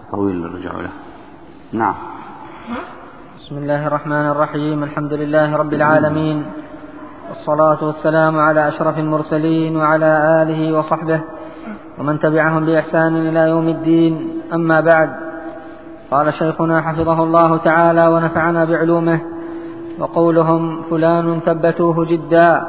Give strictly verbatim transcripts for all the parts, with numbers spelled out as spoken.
طويل الرجع له. نعم. بسم الله الرحمن الرحيم. الحمد لله رب العالمين، والصلاة والسلام على أشرف المرسلين وعلى آله وصحبه ومن تبعهم بإحسان إلى يوم الدين. أما بعد، قال شيخنا حفظه الله تعالى ونفعنا بعلومه: وقولهم فلان ثبتوه جدا.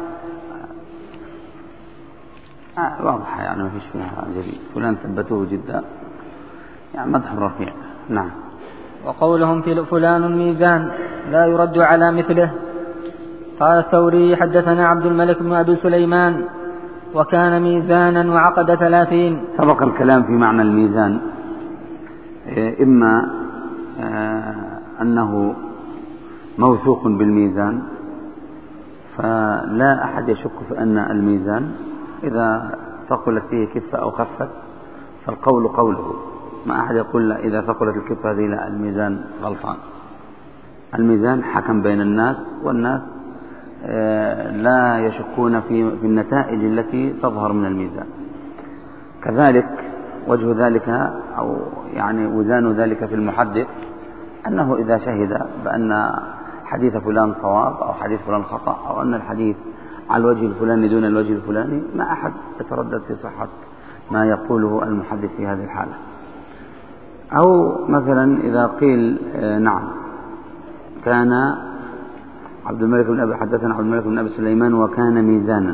آه واضحة يعني ما فيش فيها جديد. فلان ثبتوه جدا يعني مدح الرفيع. نعم. وقولهم في فلان ميزان لا يرد على مثله. قال الثوري: حدثنا عبد الملك بن أبي سليمان وكان ميزانا وعقد ثلاثين. سبق الكلام في معنى الميزان، إما أنه موثوق بالميزان، فلا أحد يشك في أن الميزان إذا ثقلت فيه كفة أو خفت فالقول قوله. ما أحد يقول لا إذا ثقلت الكفة هذه لا الميزان غلطان. الميزان حكم بين الناس، والناس لا يشكون في النتائج التي تظهر من الميزان. كذلك وجه ذلك أو يعني وزان ذلك في المحدث أنه إذا شهد بأن حديث فلان صواب أو حديث فلان خطأ أو أن الحديث على الوجه الفلاني دون الوجه الفلاني، ما أحد يتردد في صحة ما يقوله المحدث في هذه الحالة. أو مثلا إذا قيل نعم كان عبد الملك بن أبي حدثنا عبد الملك بن أبي سليمان وكان ميزانا،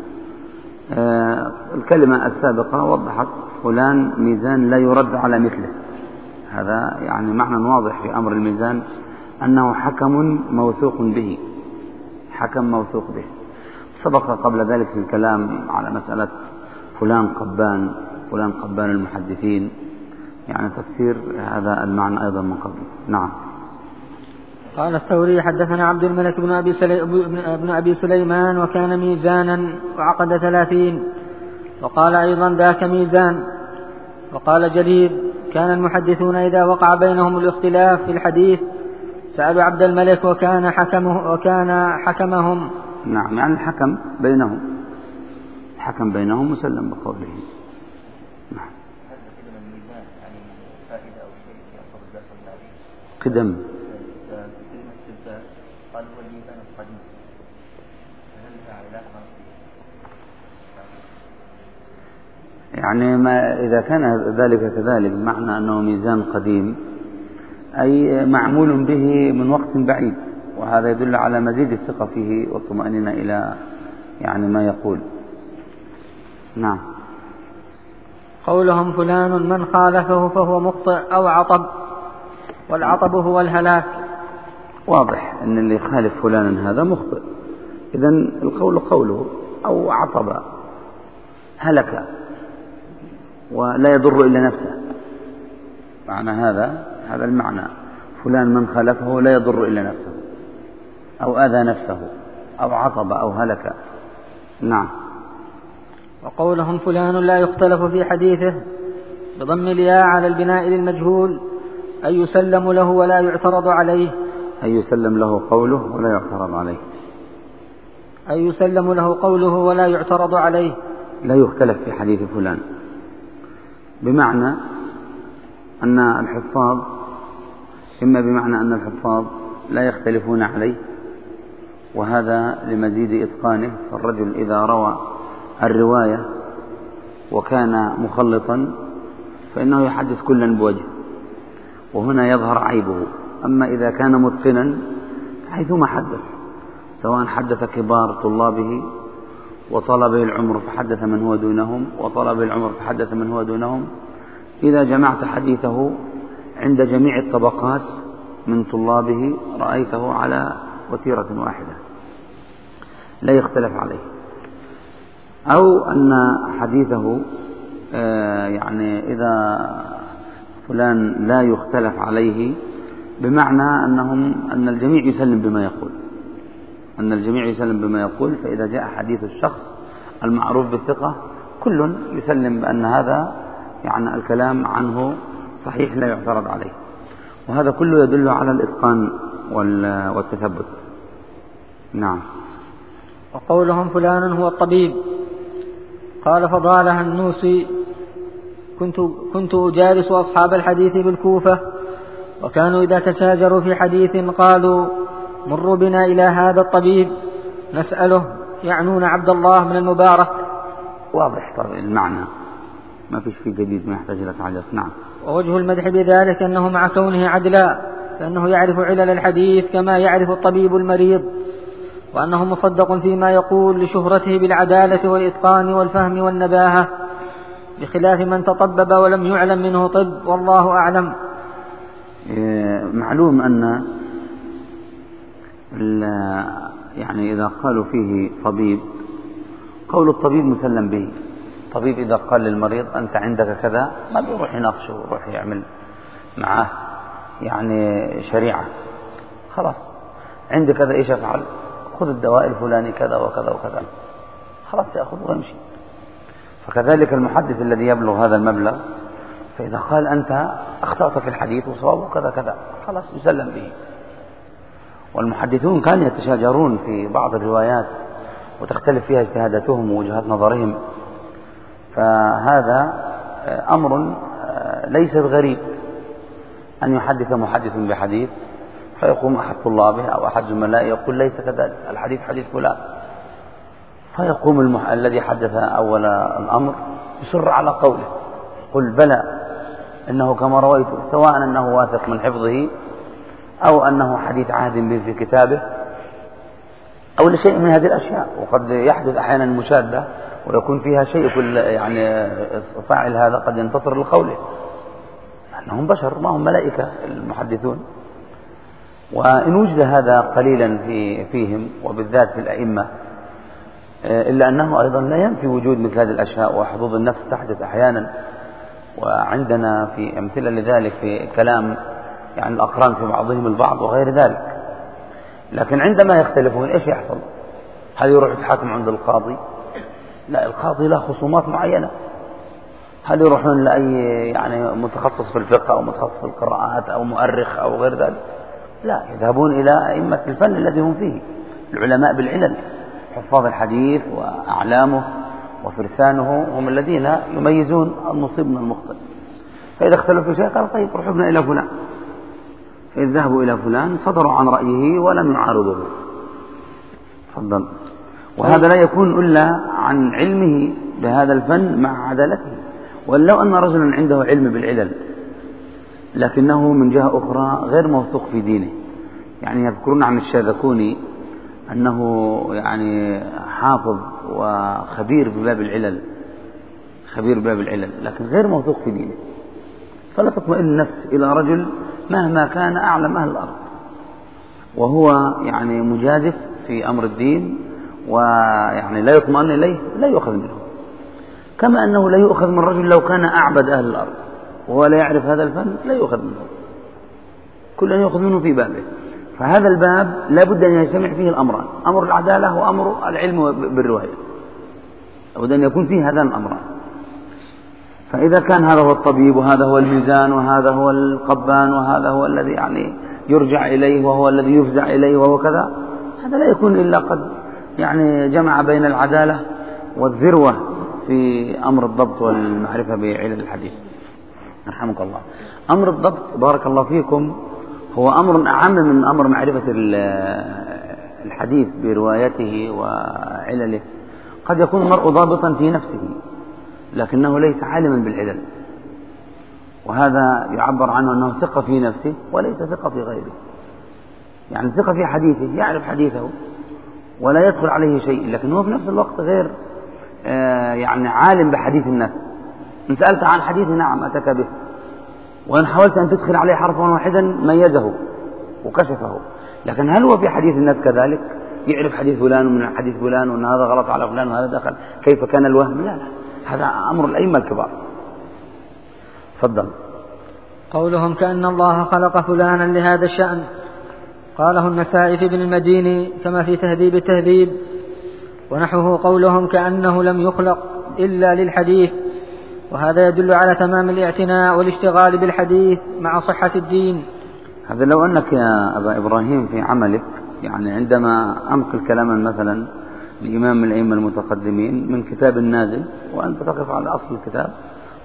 الكلمة السابقة وضحت فلان ميزان لا يرد على مثله. هذا يعني معنى واضح في أمر الميزان أنه حكم موثوق به، حكم موثوق به. سبق قبل ذلك في الكلام على مسألة فلان قبان، فلان قبان المحدثين، يعني تفسير هذا المعنى أيضا من قبل. نعم. قال الثوري: حدثنا عبد الملك بن أبي, سلي... بن أبي سليمان وكان ميزانا وعقد ثلاثين. وقال أيضا: ذاك ميزان. وقال جرير: كان المحدثون إذا وقع بينهم الاختلاف في الحديث سألوا عبد الملك وكان حكمه وكان حكمهم. نعم، يعني الحكم بينهم، حكم بينهم مسلم بقوله. نعم. قدم يعني ما إذا كان ذلك كذلك معنى أنه ميزان قديم أي معمول به من وقت بعيد، وهذا يدل على مزيد الثقة فيه والطمأنينة إلى يعني ما يقول. نعم. قولهم فلان من خالفه فهو مخطئ أو عطب، والعطب هو الهلاك. واضح أن اللي يخالف فلانا هذا مخطئ، إذن القول قوله، أو عطب هلك ولا يضر إلا نفسه. معنى هذا هذا المعنى، فلان من خالفه لا يضر إلا نفسه أو أذى نفسه أو عطب أو هلك. نعم. وقولهم فلان لا يختلف في حديثه بضم الياء على البناء للمجهول أي يسلم له ولا يعترض عليه. أي يسلم له قوله ولا يعترض عليه. أي يسلم له قوله ولا يعترض عليه. لا يختلف في حديث فلان، بمعنى أن الحفاظ إما بمعنى أن الحفاظ لا يختلفون عليه، وهذا لمزيد إتقانه. فالرجل إذا روى الرواية وكان مخلطا فإنه يحدث كلا بوجه، وهنا يظهر عيبه. أما إذا كان متقنا حيثما حدث، سواء حدث كبار طلابه وطلبه العمر فحدث من هو دونهم، وطلبه العمر فحدث من هو دونهم، إذا جمعت حديثه عند جميع الطبقات من طلابه رأيته على وتيرة واحدة لا يختلف عليه. أو أن حديثه يعني إذا فلان لا يختلف عليه بمعنى أنهم أن الجميع يسلم بما يقول، أن الجميع يسلم بما يقول. فإذا جاء حديث الشخص المعروف بالثقة كل يسلم بأن هذا يعني الكلام عنه صحيح لا يعترض عليه، وهذا كله يدل على الإتقان والتثبت. نعم. وقولهم فلان هو الطبيب. قال فضالها النوسي: كنت, كنت أجالس أصحاب الحديث بالكوفة، وكانوا إذا تشاجروا في حديث قالوا مروا بنا إلى هذا الطبيب نسأله، يعنون عبد الله بن المبارك. واضح طبعا المعنى، ما فيش فيه جديد ما يحتاج إلى تعليق. نعم. ووجه المدح بذلك أنه مع كونه عدلا فإنه يعرف علل الحديث كما يعرف الطبيب المريض، وأنه مصدق فيما يقول لشهرته بالعدالة والإتقان والفهم والنباهة، بخلاف من تطبب ولم يعلم منه طب، والله أعلم. معلوم أن يعني إذا قالوا فيه طبيب، قول الطبيب مسلم به. طبيب إذا قال للمريض أنت عندك كذا ما بيروح يناقشه ويروح يعمل معاه يعني شريعة، خلاص عندك كذا إيش أفعل؟ خذ الدواء الفلاني كذا وكذا وكذا، خلاص يأخذ ويمشي. فكذلك المحدث الذي يبلغ هذا المبلغ، فإذا قال أنت أخطأت في الحديث وصوابه كذا كذا خلاص يسلم به. والمحدثون كانوا يتشاجرون في بعض الروايات وتختلف فيها اجتهاداتهم ووجهات نظرهم، فهذا أمر ليس بغريب أن يحدث محدث بحديث فيقوم أحد طلابه أو أحد زملائه يقول ليس كذلك، الحديث حديث فلان، فيقوم المح... الذي حدث أول الأمر يصر على قوله، قل بلى إنه كما رويته، سواء أنه واثق من حفظه أو أنه حديث عهد به في كتابه أو لشيء من هذه الأشياء. وقد يحدث أحيانا مشادة ويكون فيها شيء كل يعني فاعل هذا قد ينتصر لقوله، أنهم بشر ما هم ملائكة المحدثون. وإن وجد هذا قليلا في فيهم وبالذات في الأئمة، إلا أنه أيضا لا ينفي وجود مثل هذه الأشياء، وحظوظ النفس تحدث أحيانا، وعندنا في أمثلة لذلك في كلام يعني الأقران في بعضهم البعض وغير ذلك. لكن عندما يختلفون إيش يحصل؟ هل يروح يتحاكم عند القاضي؟ لا، القاضي له خصومات معينة. هل يروحون لأي يعني متخصص في الفقه أو متخصص في القراءات أو مؤرخ أو غير ذلك؟ لا، يذهبون إلى أئمة الفن الذي هم فيه، العلماء بالعلل، حفاظ الحديث وأعلامه وفرسانه هم الذين يميزون المصيب من المخطئ. فإذا اختلفوا في شيء قال طيب روحوا بنا إلى فلان، فإذا ذهبوا إلى فلان صدروا عن رأيه ولم يعارضوه. تفضل. وهذا لا يكون إلا عن علمه بهذا الفن مع عدالته. ولو أن رجلا عنده علم بالعلل لكنه من جهة أخرى غير موثوق في دينه، يعني يذكرون عن الشاذكوني أنه يعني حافظ وخبير بباب العلل، خبير بباب العلل لكن غير موثوق في دينه، فلا تطمئن النفس إلى رجل مهما كان أعلم أهل الأرض وهو يعني مجازف في أمر الدين ويعني لا يطمئن إليه، لا يؤخذ منه. كما أنه لا يؤخذ من رجل لو كان أعبد أهل الأرض وهو لا يعرف هذا الفن، لا يؤخذ منه، كل أن يؤخذ منه في بابه. فهذا الباب لا بد أن يجتمع فيه الأمران، أمر العدالة وأمر العلم بالرواية، لابد أن يكون فيه هذان الأمران. فإذا كان هذا هو الطبيب وهذا هو الميزان وهذا هو القبان وهذا هو الذي يعني يرجع إليه وهو الذي يفزع إليه وهو كذا، هذا لا يكون إلا قد يعني جمع بين العدالة والذروة في أمر الضبط والمعرفة بعلل الحديث. رحمك الله. أمر الضبط بارك الله فيكم هو أمر أعم من أمر معرفة الحديث بروايته وعلله. قد يكون المرء ضابطا في نفسه لكنه ليس عالما بالعلل، وهذا يعبر عنه أنه ثقة في نفسه وليس ثقة في غيره، يعني ثقة في حديثه، يعرف حديثه ولا يدخل عليه شيء، لكن هو في نفس الوقت غير آه يعني عالم بحديث الناس. إن سألت عن حديث نعم أتك به، وإن حاولت أن تدخل عليه حرفا واحدا ميزه وكشفه، لكن هل هو في حديث الناس كذلك؟ يعرف حديث فلان ومن حديث فلان وأن هذا غلط على فلان وهذا دخل، كيف كان الوهم؟ لا لا، هذا أمر الأئمة الكبار. تفضل. قولهم كأن الله خلق فلانا لهذا الشأن قاله النسائي في ابن المديني كما في تهذيب التهذيب، ونحوه قولهم كأنه لم يخلق إلا للحديث، وهذا يدل على تمام الاعتناء والاشتغال بالحديث مع صحة الدين. هذا لو أنك يا أبا إبراهيم في عملك يعني عندما أنقل كلاما مثلا لإمام من الأئمة المتقدمين من كتاب نازل وأنت تقف على أصل الكتاب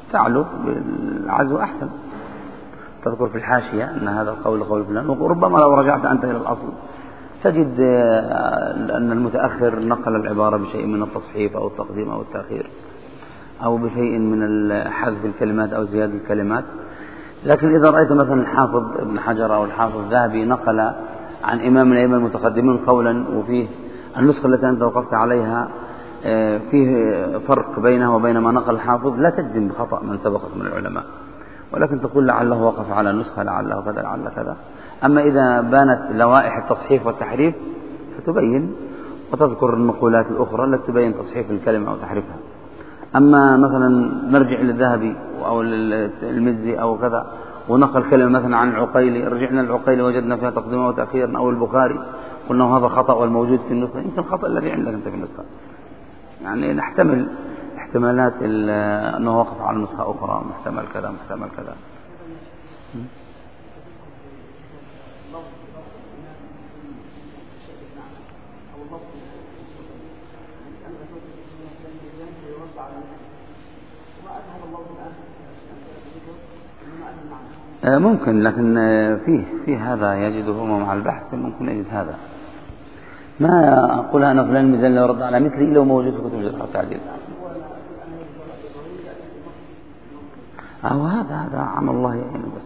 تعلو بالعزو أحسن. تذكر في الحاشية أن هذا القول قول فلان، وربما لو رجعت أنت إلى الأصل تجد أن المتأخر نقل العبارة بشيء من التصحيف أو التقديم أو التأخير أو بشيء من حذف الكلمات أو زيادة الكلمات. لكن إذا رأيت مثلا الحافظ ابن حجر أو الحافظ الذهبي نقل عن إمام من الأئمة المتقدمين قولا وفيه النسخة التي أنت وقفت عليها فيه فرق بينه وبين ما نقل الحافظ، لا تجزم بخطأ من سبقك من العلماء، ولكن تقول لعله وقف على نسخة لعله كذا لعل كذا. أما إذا بانت لوائح التصحيف والتحريف فتبين وتذكر النقولات الأخرى التي تبين تصحيف الكلمة أو تحريفها. أما مثلا نرجع للذهبي أو المزي أو كذا ونقل كلمة مثلا عن العقيلي، رجعنا العقيلي وجدنا فيها تقديما وتأخيرا، أو البخاري قلنا هذا خطأ والموجود في النسخة، يمكن الخطأ الذي عندك أنت في النسخة. يعني نحتمل احتمالات أنه وقف على نسخة أخرى، محتمل كذا محتمل كذا. ممكن، لكن فيه فيه هذا يجده مع البحث، ممكن يجد هذا. ما أقول أنا فلان ميزان لا يرد على مثلي إلا موجود في كتب الجرح والتعديل. أو هذا هذا عمل الله يعني بس.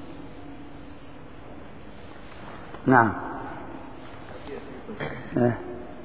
نعم. إيه.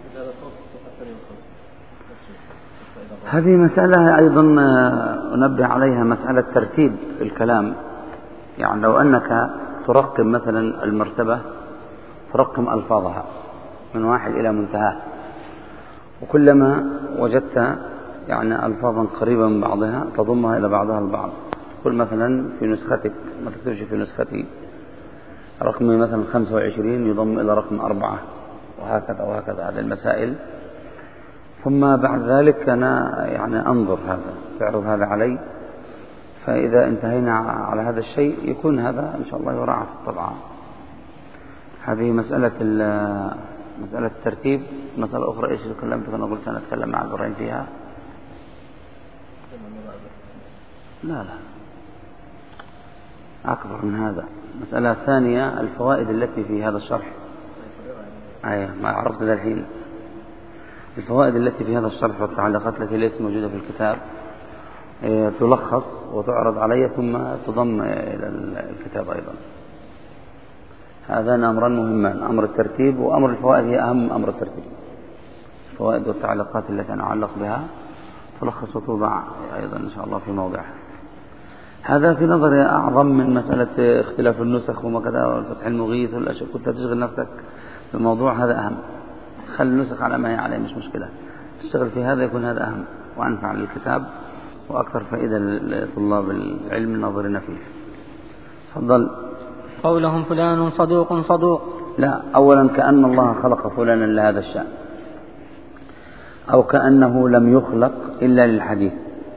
هذه مسألة أيضا أنبه عليها، مسألة ترتيب الكلام. يعني لو أنك ترقم مثلا المرتبة، ترقم ألفاظها من واحد إلى منتهى، وكلما وجدت يعني ألفاظا قريبة من بعضها تضمها إلى بعضها البعض. قل مثلا في نسختك، ما تكتبش في نسختي رقم مثلا خمسة وعشرين يضم إلى رقم أربعة، وهكذا وهكذا. هذه المسائل. ثم بعد ذلك أنا يعني أنظر هذا، تعرض هذا علي، فإذا انتهينا على هذا الشيء يكون هذا إن شاء الله يراعى في الطبعة. هذه مسألة مسألة الترتيب. مسألة أخرى إيش تكلمت أنا قلت أنا أتكلم مع البرين فيها. لا لا أكبر من هذا. مسألة ثانية، الفوائد التي في هذا الشرح. أيه ما عرفت ذا الحين. الفوائد التي في هذا الشرح والتعليقات التي ليست موجودة في الكتاب تلخص وتعرض علي ثم تضم إلى الكتاب أيضا. هذان أمران مهمان، أمر الترتيب وأمر الفوائد هي أهم أمر الترتيب. الفوائد والتعليقات التي نعلق بها تلخص وتوضع أيضا إن شاء الله في موضعها. هذا في نظري أعظم من مسألة اختلاف النسخ وما كذا والفتح المغيث والأشياء. كنت تشغل نفسك في الموضوع هذا أهم. خلي النسخ على ما هي عليه مش مشكلة، تشتغل في هذا يكون هذا أهم وأنفع للكتاب وأكثر فائدة لطلاب العلم الناظرين فيه. تفضل. قولهم فلان صدوق صدوق. لا، أولا كأن الله خلق فلانا لهذا الشأن، أو كأنه لم يخلق إلا للحديث.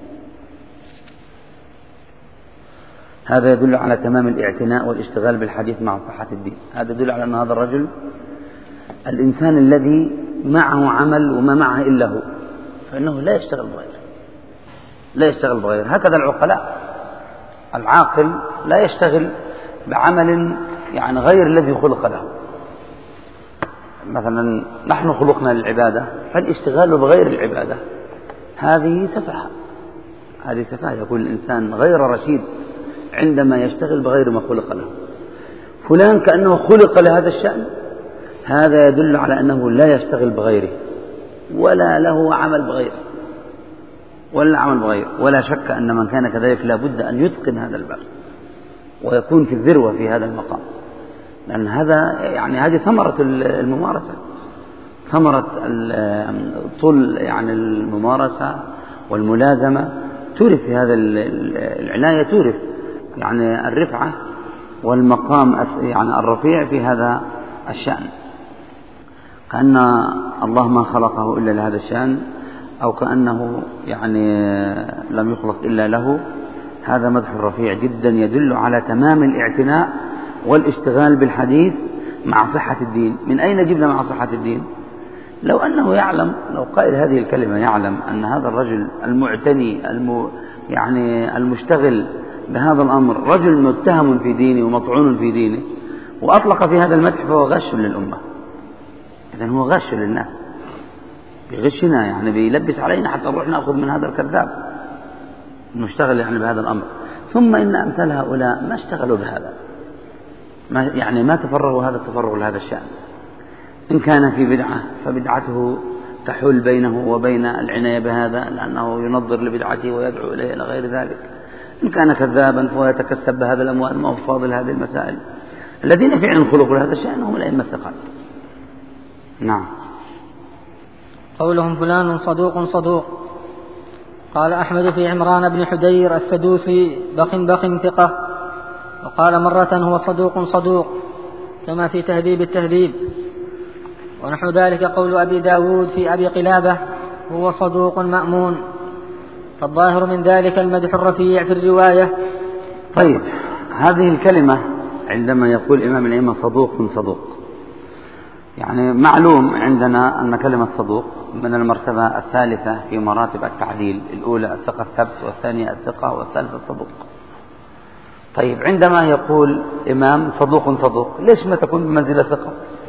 هذا يدل على تمام الاعتناء والاشتغال بالحديث مع صحة الدين. هذا يدل على أن هذا الرجل الإنسان الذي معه عمل وما معه إلا هو، فإنه لا يشتغل بغيره، لا يشتغل بغيره. هكذا العقلاء. العاقل لا يشتغل بعمل يعني غير الذي خلق له. مثلا نحن خلقنا للعبادة، فالاشتغال بغير العبادة هذه سفاهة، هذه سفاهة. يكون الإنسان غير رشيد عندما يشتغل بغير ما خلق له. فلان كأنه خلق لهذا الشأن، هذا يدل على أنه لا يشتغل بغيره ولا له عمل بغيره ولا عمل بغيره. ولا شك أن من كان كذلك لا بد أن يتقن هذا الباب ويكون في الذروة في هذا المقام، لأن هذا يعني هذه ثمرة الممارسة، ثمرة طول يعني الممارسة والملازمة تورث هذا العناية، تورث يعني الرفعة والمقام يعني الرفيع في هذا الشأن. كأن الله ما خلقه إلا لهذا الشأن، أو كأنه يعني لم يخلق إلا له. هذا مدح رفيع جدا يدل على تمام الاعتناء والاشتغال بالحديث مع صحة الدين. من أين جبنا مع صحة الدين؟ لو أنه يعلم، لو قائل هذه الكلمة يعلم أن هذا الرجل المعتني يعني المشتغل بهذا الأمر رجل متهم في دينه ومطعون في دينه وأطلق في هذا المدح فهو غش للأمة. إذن هو غش للناس، بيغشنا يعني بيلبس علينا حتى نروح نأخذ من هذا الكذاب المشتغل يعني بهذا الأمر. ثم إن أمثال هؤلاء ما اشتغلوا بهذا، ما يعني ما تفرغوا هذا التفرغ لهذا الشأن. إن كان في بدعة فبدعته تحول بينه وبين العناية بهذا لأنه ينظر لبدعته ويدعو إليه إلى غير ذلك. إن كان كذابا فهو يتكسب بهذا الأموال ما هو فاضل هذه المسائل. الذين فعلا خلقوا لهذا الشأن هم الأئمة الثقات. نعم. قولهم فلان صدوق صدوق. قال أحمد في عمران بن حدير السدوسي بخ بخ ثقة، وقال مرة هو صدوق صدوق كما في تهذيب التهذيب. ونحو ذلك قول أبي داود في أبي قلابة هو صدوق مأمون. فالظاهر من ذلك المدح الرفيع في الرواية. طيب، هذه الكلمة عندما يقول إمام الأئمة صدوق صدوق، يعني معلوم عندنا أن كلمة صدوق من المرتبة الثالثة في مراتب التعديل. الأولى الثقة الثبت، والثانية الثقة، والثالثة الصدوق. طيب، عندما يقول إمام صدوق صدوق ليش ما تكون بمنزلة ثقة؟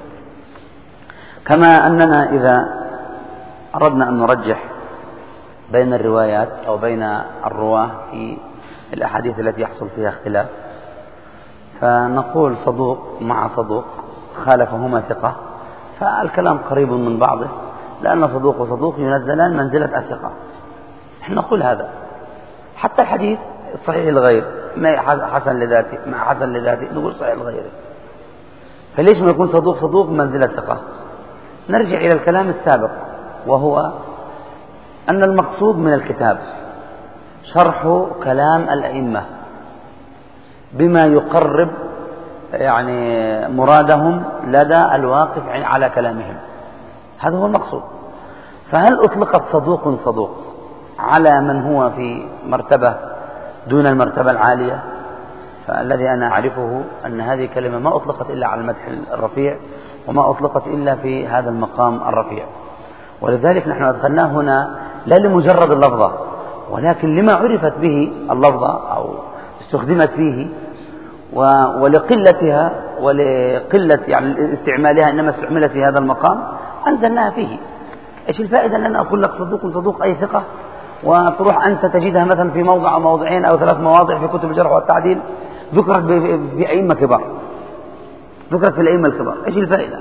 كما أننا إذا أردنا أن نرجح بين الروايات أو بين الرواة في الأحاديث التي يحصل فيها اختلاف فنقول صدوق مع صدوق خالفهما ثقة، فالكلام قريب من بعضه، لأن صدوق وصدوق ينزلان منزلة الثقة. نحن نقول هذا حتى الحديث صحيح الغير ما حسن لذاته مع حسن لذاته نقول صحيح الغير. فليش ما يكون صدوق صدوق منزلة ثقة؟ نرجع إلى الكلام السابق، وهو أن المقصود من الكتاب شرح كلام الأئمة بما يقرب يعني مرادهم لدى الواقف على كلامهم، هذا هو المقصود. فهل أطلقت صدوق صدوق على من هو في مرتبة دون المرتبة العالية؟ فالذي أنا أعرفه أن هذه كلمة ما أطلقت إلا على المدح الرفيع، وما أطلقت إلا في هذا المقام الرفيع. ولذلك نحن أدخلناه هنا لا لمجرد اللفظة، ولكن لما عرفت به اللفظة أو استخدمت فيه، ولقلتها ولقلة يعني استعمالها إنما استعملت في هذا المقام أنزلناها فيه. إيش الفائدة أن أنا أقول لك صدوق صدوق أي ثقة، وتروح أنت تجدها مثلا في موضع أو موضعين أو ثلاث مواضع في كتب الجرح والتعديل ذكرت في أئمة كبار، ذكرت في الأئمة الكبار، إيش الفائدة؟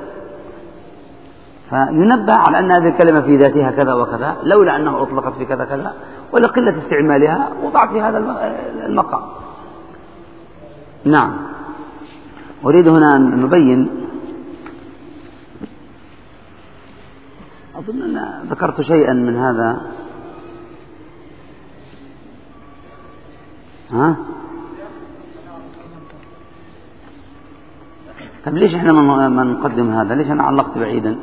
فينبه على أن هذه الكلمة في ذاتها كذا وكذا، لولا أنها أطلقت في كذا كذا، ولقلة استعمالها وضعت في هذا المقام. نعم. أريد هنا أن نبين، أظن أن ذكرت شيئا من هذا. ها؟ طيب ليش إحنا ما نقدم هذا؟ ليش أنا علقت بعيدا؟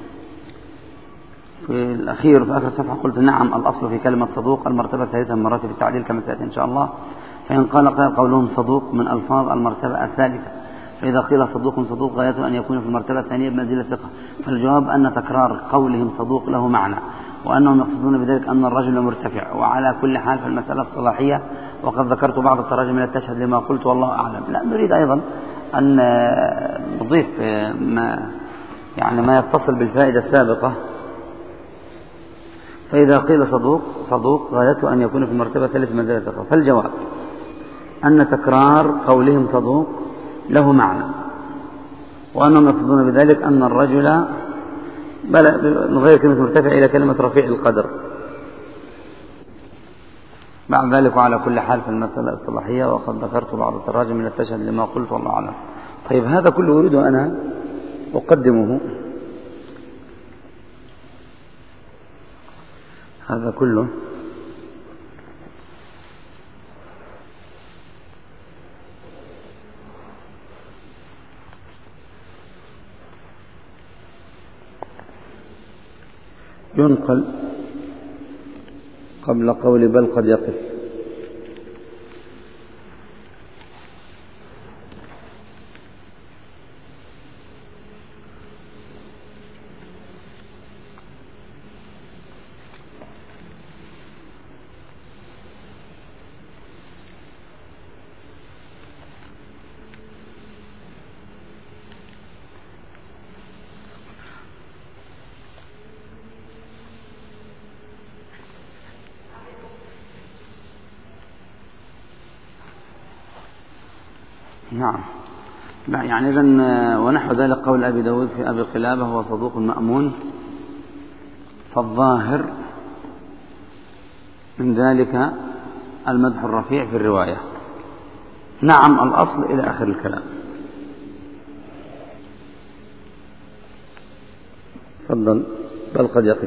في الأخير في آخر الصفحة قلت نعم الأصل في كلمة صدوق المرتبة الثالثة من مراتب التعديل كما سيأتي إن شاء الله. فإن قال قال قولهم صدوق من ألفاظ المرتبة الثالثة، فإذا قيل صدوق صدوق غايته أن يكون في المرتبة الثانية بمنزلة ثقة، فالجواب أن تكرار قولهم صدوق له معنى، وأنهم يقصدون بذلك أن الرجل مرتفع. وعلى كل حال في المسألة الصلاحية، وقد ذكرت بعض التراجم التي تشهد لما قلت والله أعلم. لا نريد أيضا أن نضيف ما يعني ما يتصل بالفائدة السابقة. فإذا قيل صدوق صدوق غايته أن يكون في المرتبة الثالثة منزلة ثقة، فالجواب أن تكرار قولهم صدوق له معنى، وأنهم يقصدون بذلك أن الرجل نغير كلمة مرتفع إلى كلمة رفيع القدر. بعد ذلك وعلى كل حال في المسألة الصلاحية، وقد ذكرت بعض التراجم التي تشهد لما قلت والله أعلم. طيب هذا كله أريد أنا أقدمه، هذا كله ينقل قبل قول بل قد يقف. نعم. لا يعني إذن ونحو ذلك قول أبي داود في أبي قلابة هو صدوق مأمون، فالظاهر من ذلك المدح الرفيع في الرواية. نعم الأصل إلى آخر الكلام. تفضل. بل قد يقف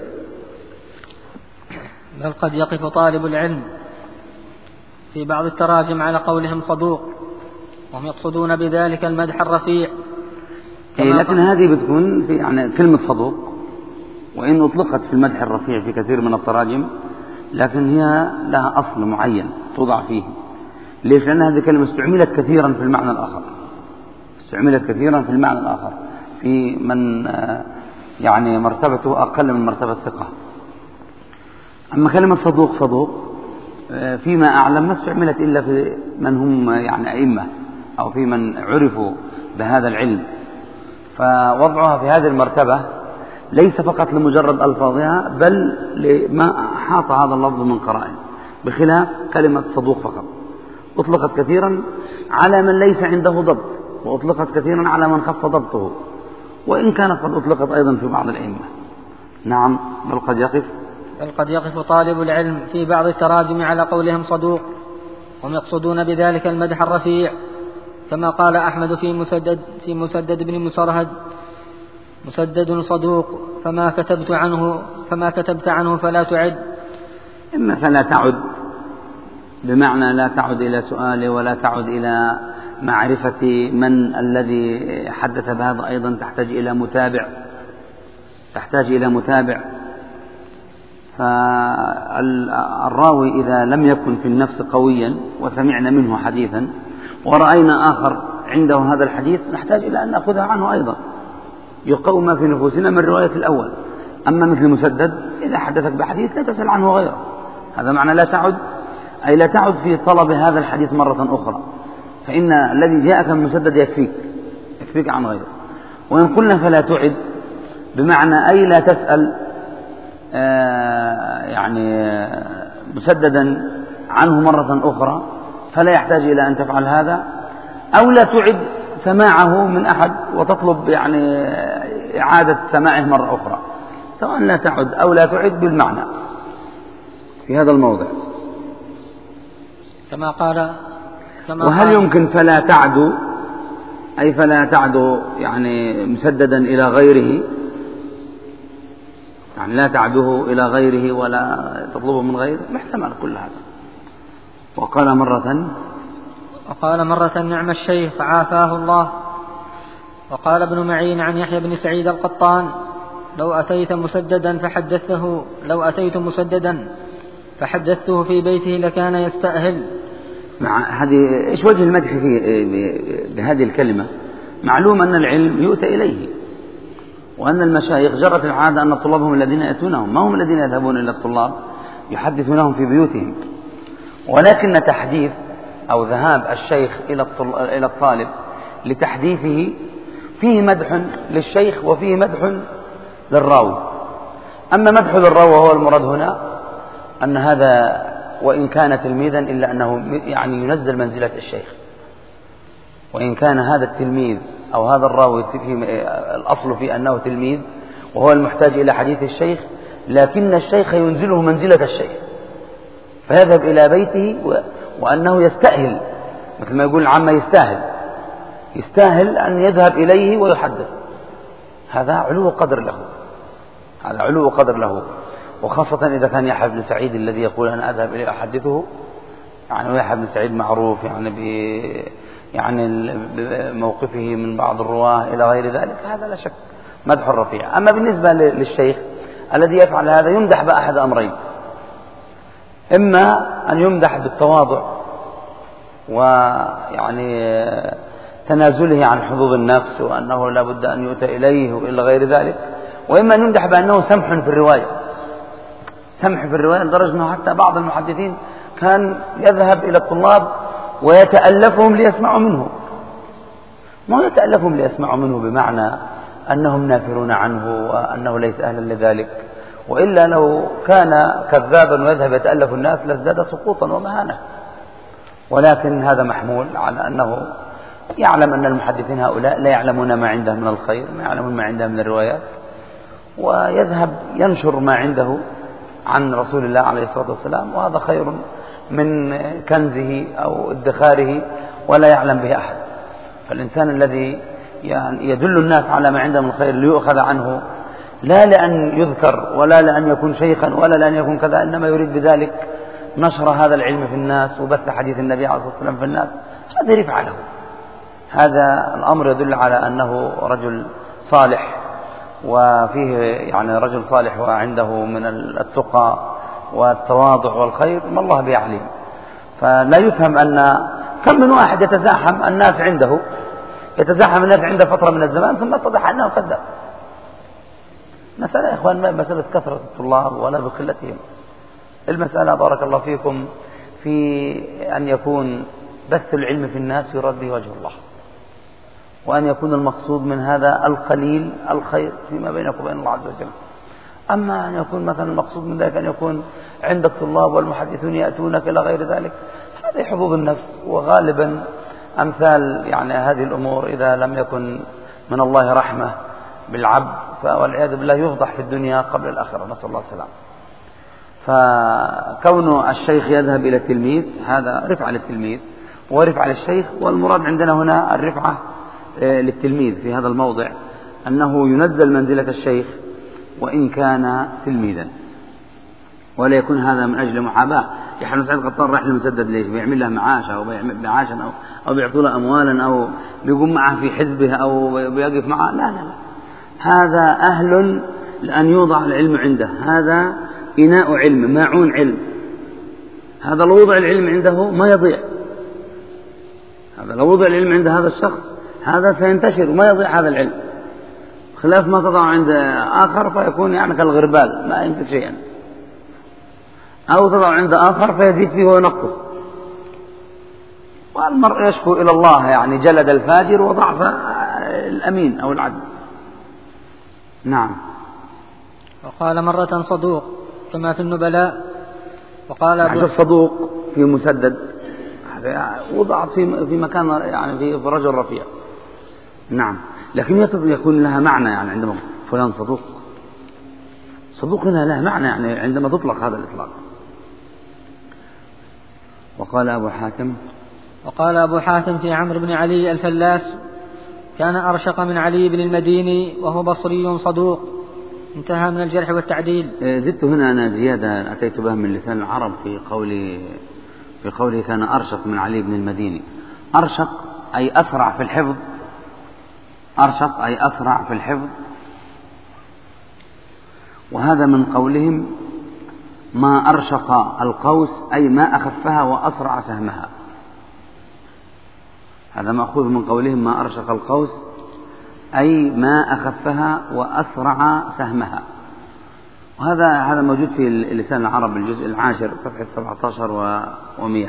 بل قد يقف طالب العلم في بعض التراجم على قولهم صدوق، وهم يقصدون بذلك المدح الرفيع. إيه لكن هذه بتكون في يعني كلمة صدوق وإن أطلقت في المدح الرفيع في كثير من التراجم، لكن هي لها أصل معين توضع فيه. ليش؟ لأن هذه الكلمة استعملت كثيرا في المعنى الآخر، استعملت كثيرا في المعنى الآخر في من يعني مرتبته أقل من مرتبة ثقة. أما كلمة صدوق صدوق فيما أعلم ما استعملت إلا في من هم يعني أئمة أو في من عرفوا بهذا العلم، فوضعها في هذه المرتبة ليس فقط لمجرد ألفاظها بل لما أحاط هذا اللفظ من قرائن، بخلاف كلمة صدوق فقط أطلقت كثيرا على من ليس عنده ضبط، وأطلقت كثيرا على من خف ضبطه، وإن كانت قد أطلقت أيضا في بعض الأئمة. نعم. بل قد يقف بل قد يقف طالب العلم في بعض التراجم على قولهم صدوق، هم يقصدون بذلك المدح الرفيع، كما قال أحمد في مسدد في مسدد بن مسرهد: مسدد صدوق فما كتبت عنه فما كتبت عنه فلا تعد. إما فلا تعد بمعنى لا تعد إلى سؤاله ولا تعد إلى معرفة من الذي حدث بهذا، أيضا تحتاج إلى متابع تحتاج إلى متابع فالراوي إذا لم يكن في النفس قويا وسمعنا منه حديثا ورأينا آخر عنده هذا الحديث نحتاج إلى أن نأخذها عنه أيضا، يقوي ما في نفوسنا من رواية الأول. أما مثل مسدد إذا حدثك بحديث لا تسأل عنه غيره، هذا معنى لا تعد، أي لا تعد في طلب هذا الحديث مرة أخرى، فإن الذي جاءك من مسدد يكفيك يكفيك عن غيره. وإن قلنا فلا تعد بمعنى أي لا تسأل آه يعني مسددا عنه مرة أخرى، فلا يحتاج إلى أن تفعل هذا، أو لا تعد سماعه من أحد وتطلب يعني إعادة سماعه مرة أخرى، سواء لا تعد أو لا تعد بالمعنى في هذا الموضع. كما قال كما وهل قال يمكن فلا تعد أي فلا تعد يعني مسددا إلى غيره، يعني لا تعده إلى غيره ولا تطلبه من غيره؟ محتمل كل هذا. وقال مرة وقال مرة: نعم الشيخ عافاه الله. وقال ابن معين عن يحيى بن سعيد القطان: لو أتيت مسددا فحدثته لو أتيت مسددا فحدثته في بيته لكان يستأهل. مع هذه إيش وجه المدح في بهذه الكلمة؟ معلوم أن العلم يؤتى إليه، وأن المشايخ جرت العادة أن طلابهم الذين يأتونهم ما هم الذين يذهبون إلى الطلاب يحدثونهم في بيوتهم، ولكن تحديث أو ذهاب الشيخ إلى الطالب لتحديثه فيه مدح للشيخ وفيه مدح للراوي. أما مدح للراوي وهو المراد هنا أن هذا وإن كان تلميذا إلا أنه يعني ينزل منزلة الشيخ، وإن كان هذا التلميذ أو هذا الراوي في الأصل في أنه تلميذ وهو المحتاج إلى حديث الشيخ، لكن الشيخ ينزله منزلة الشيخ فيذهب إلى بيته وأنه يستأهل، مثل ما يقول العامة يستاهل يستاهل أن يذهب إليه ويحدث. هذا علو قدر له هذا علو قدر له وخاصة إذا كان يحيى بن سعيد الذي يقول أنا أذهب إليه أحدثه، يعني يحيى بن سعيد معروف يعني ب يعني بموقفه من بعض الرواه إلى غير ذلك، هذا لا شك مدح رفيع. أما بالنسبة للشيخ الذي يفعل هذا يمدح بأحد أمرين: إما أن يمدح بالتواضع ويعني تنازله عن حظوظ النفس وأنه لا بد أن يؤتى إليه وإلى غير ذلك، وإما أن يمدح بأنه سمح في الرواية سمح في الرواية لدرجة أنه حتى بعض المحدثين كان يذهب إلى الطلاب ويتألفهم ليسمعوا منه. ما يتألفهم ليسمعوا منه بمعنى أنهم نافرون عنه وأنه ليس أهلا لذلك، وإلا لو كان كذابا ويذهب يتألف الناس لازداد سقوطا ومهانة، ولكن هذا محمول على أنه يعلم أن المحدثين هؤلاء لا يعلمون ما عندهم من الخير، ما يعلمون ما عندهم من الروايات، ويذهب ينشر ما عنده عن رسول الله عليه الصلاة والسلام، وهذا خير من كنزه أو ادخاره ولا يعلم به أحد. فالإنسان الذي يعني يدل الناس على ما عنده من خير ليؤخذ عنه، لا لأن يذكر ولا لأن يكون شيخا ولا لأن يكون كذا، إنما يريد بذلك نشر هذا العلم في الناس وبث حديث النبي عليه الصلاة والسلام في الناس، هذا رفع له. هذا الأمر يدل على أنه رجل صالح، وفيه يعني رجل صالح وعنده من التقى والتواضع والخير ما الله به عليم. فلا يفهم أن كم من واحد يتزاحم الناس عنده، يتزاحم الناس عنده فترة من الزمان ثم اتضح أنه كذاب. مسألة يا إخوان ما مسألة كثرة الطلاب ولا بقلتهم، المسألة بارك الله فيكم في أن يكون بث العلم في الناس يراد به وجه الله، وأن يكون المقصود من هذا القليل الخير فيما بينك وبين الله عز وجل. أما أن يكون مثلا المقصود من ذلك أن يكون عندك طلاب والمحدثون يأتونك إلى غير ذلك، هذه حظوظ النفس. وغالبا أمثال يعني هذه الأمور إذا لم يكن من الله رحمة بالعبد فوالعياذ بالله يفضح في الدنيا قبل الآخرة، نسأل الله السلامة. فكون الشيخ يذهب إلى التلميذ هذا رفعة للتلميذ ورفعة للشيخ، والمراد عندنا هنا الرفعة للتلميذ في هذا الموضع، أنه ينزل منزلة الشيخ وإن كان تلميذا، ولا يكون هذا من أجل محاباة. يحيى بن سعيد القطان راح للمسدد ليش؟ بيعمل له معاش أو معاشا أو أو بيعطوا له أموالا أو بيقوم معه في حزبه أو بيقف معه، لا لا لا، هذا أهل لأن يوضع العلم عنده، هذا إناء علم ماعون علم، هذا لو وضع العلم عنده ما يضيع، هذا لو وضع العلم عند هذا الشخص هذا سينتشر وما يضيع هذا العلم، خلاف ما تضع عند آخر فيكون يعني كالغربال ما ينتج شيئا، أو تضع عند آخر فيزيد فيه وينقص. والمرء يشكو إلى الله يعني جلد الفاجر وضعف الأمين أو العدل. نعم. وقال مرة صدوق كما في النبلاء. وقال أبو الصدوق في مسدد وضع في في مكان يعني في رجل رفيع. نعم، لكن يكون لها معنى يعني عندما فلان صدوق، صدوق هنا لها معنى يعني عندما تطلق هذا الإطلاق. وقال أبو حاتم وقال أبو حاتم في عمرو بن علي الفلاس كان أرشق من علي بن المديني وهو بصري صدوق، انتهى من الجرح والتعديل. زدت هنا أنا زيادة أتيت بها من لسان العرب في قولي في قوله كان أرشق من علي بن المديني. أرشق أي أسرع في الحفظ، أرشق أي أسرع في الحفظ، وهذا من قولهم ما أرشق القوس أي ما أخفها وأسرع سهمها، هذا مأخوذ من قولهم ما أرشق القوس أي ما أخفها وأسرع سهمها. وهذا هذا موجود في لسان العرب الجزء العاشر صفحة سبعة عشر ومئة.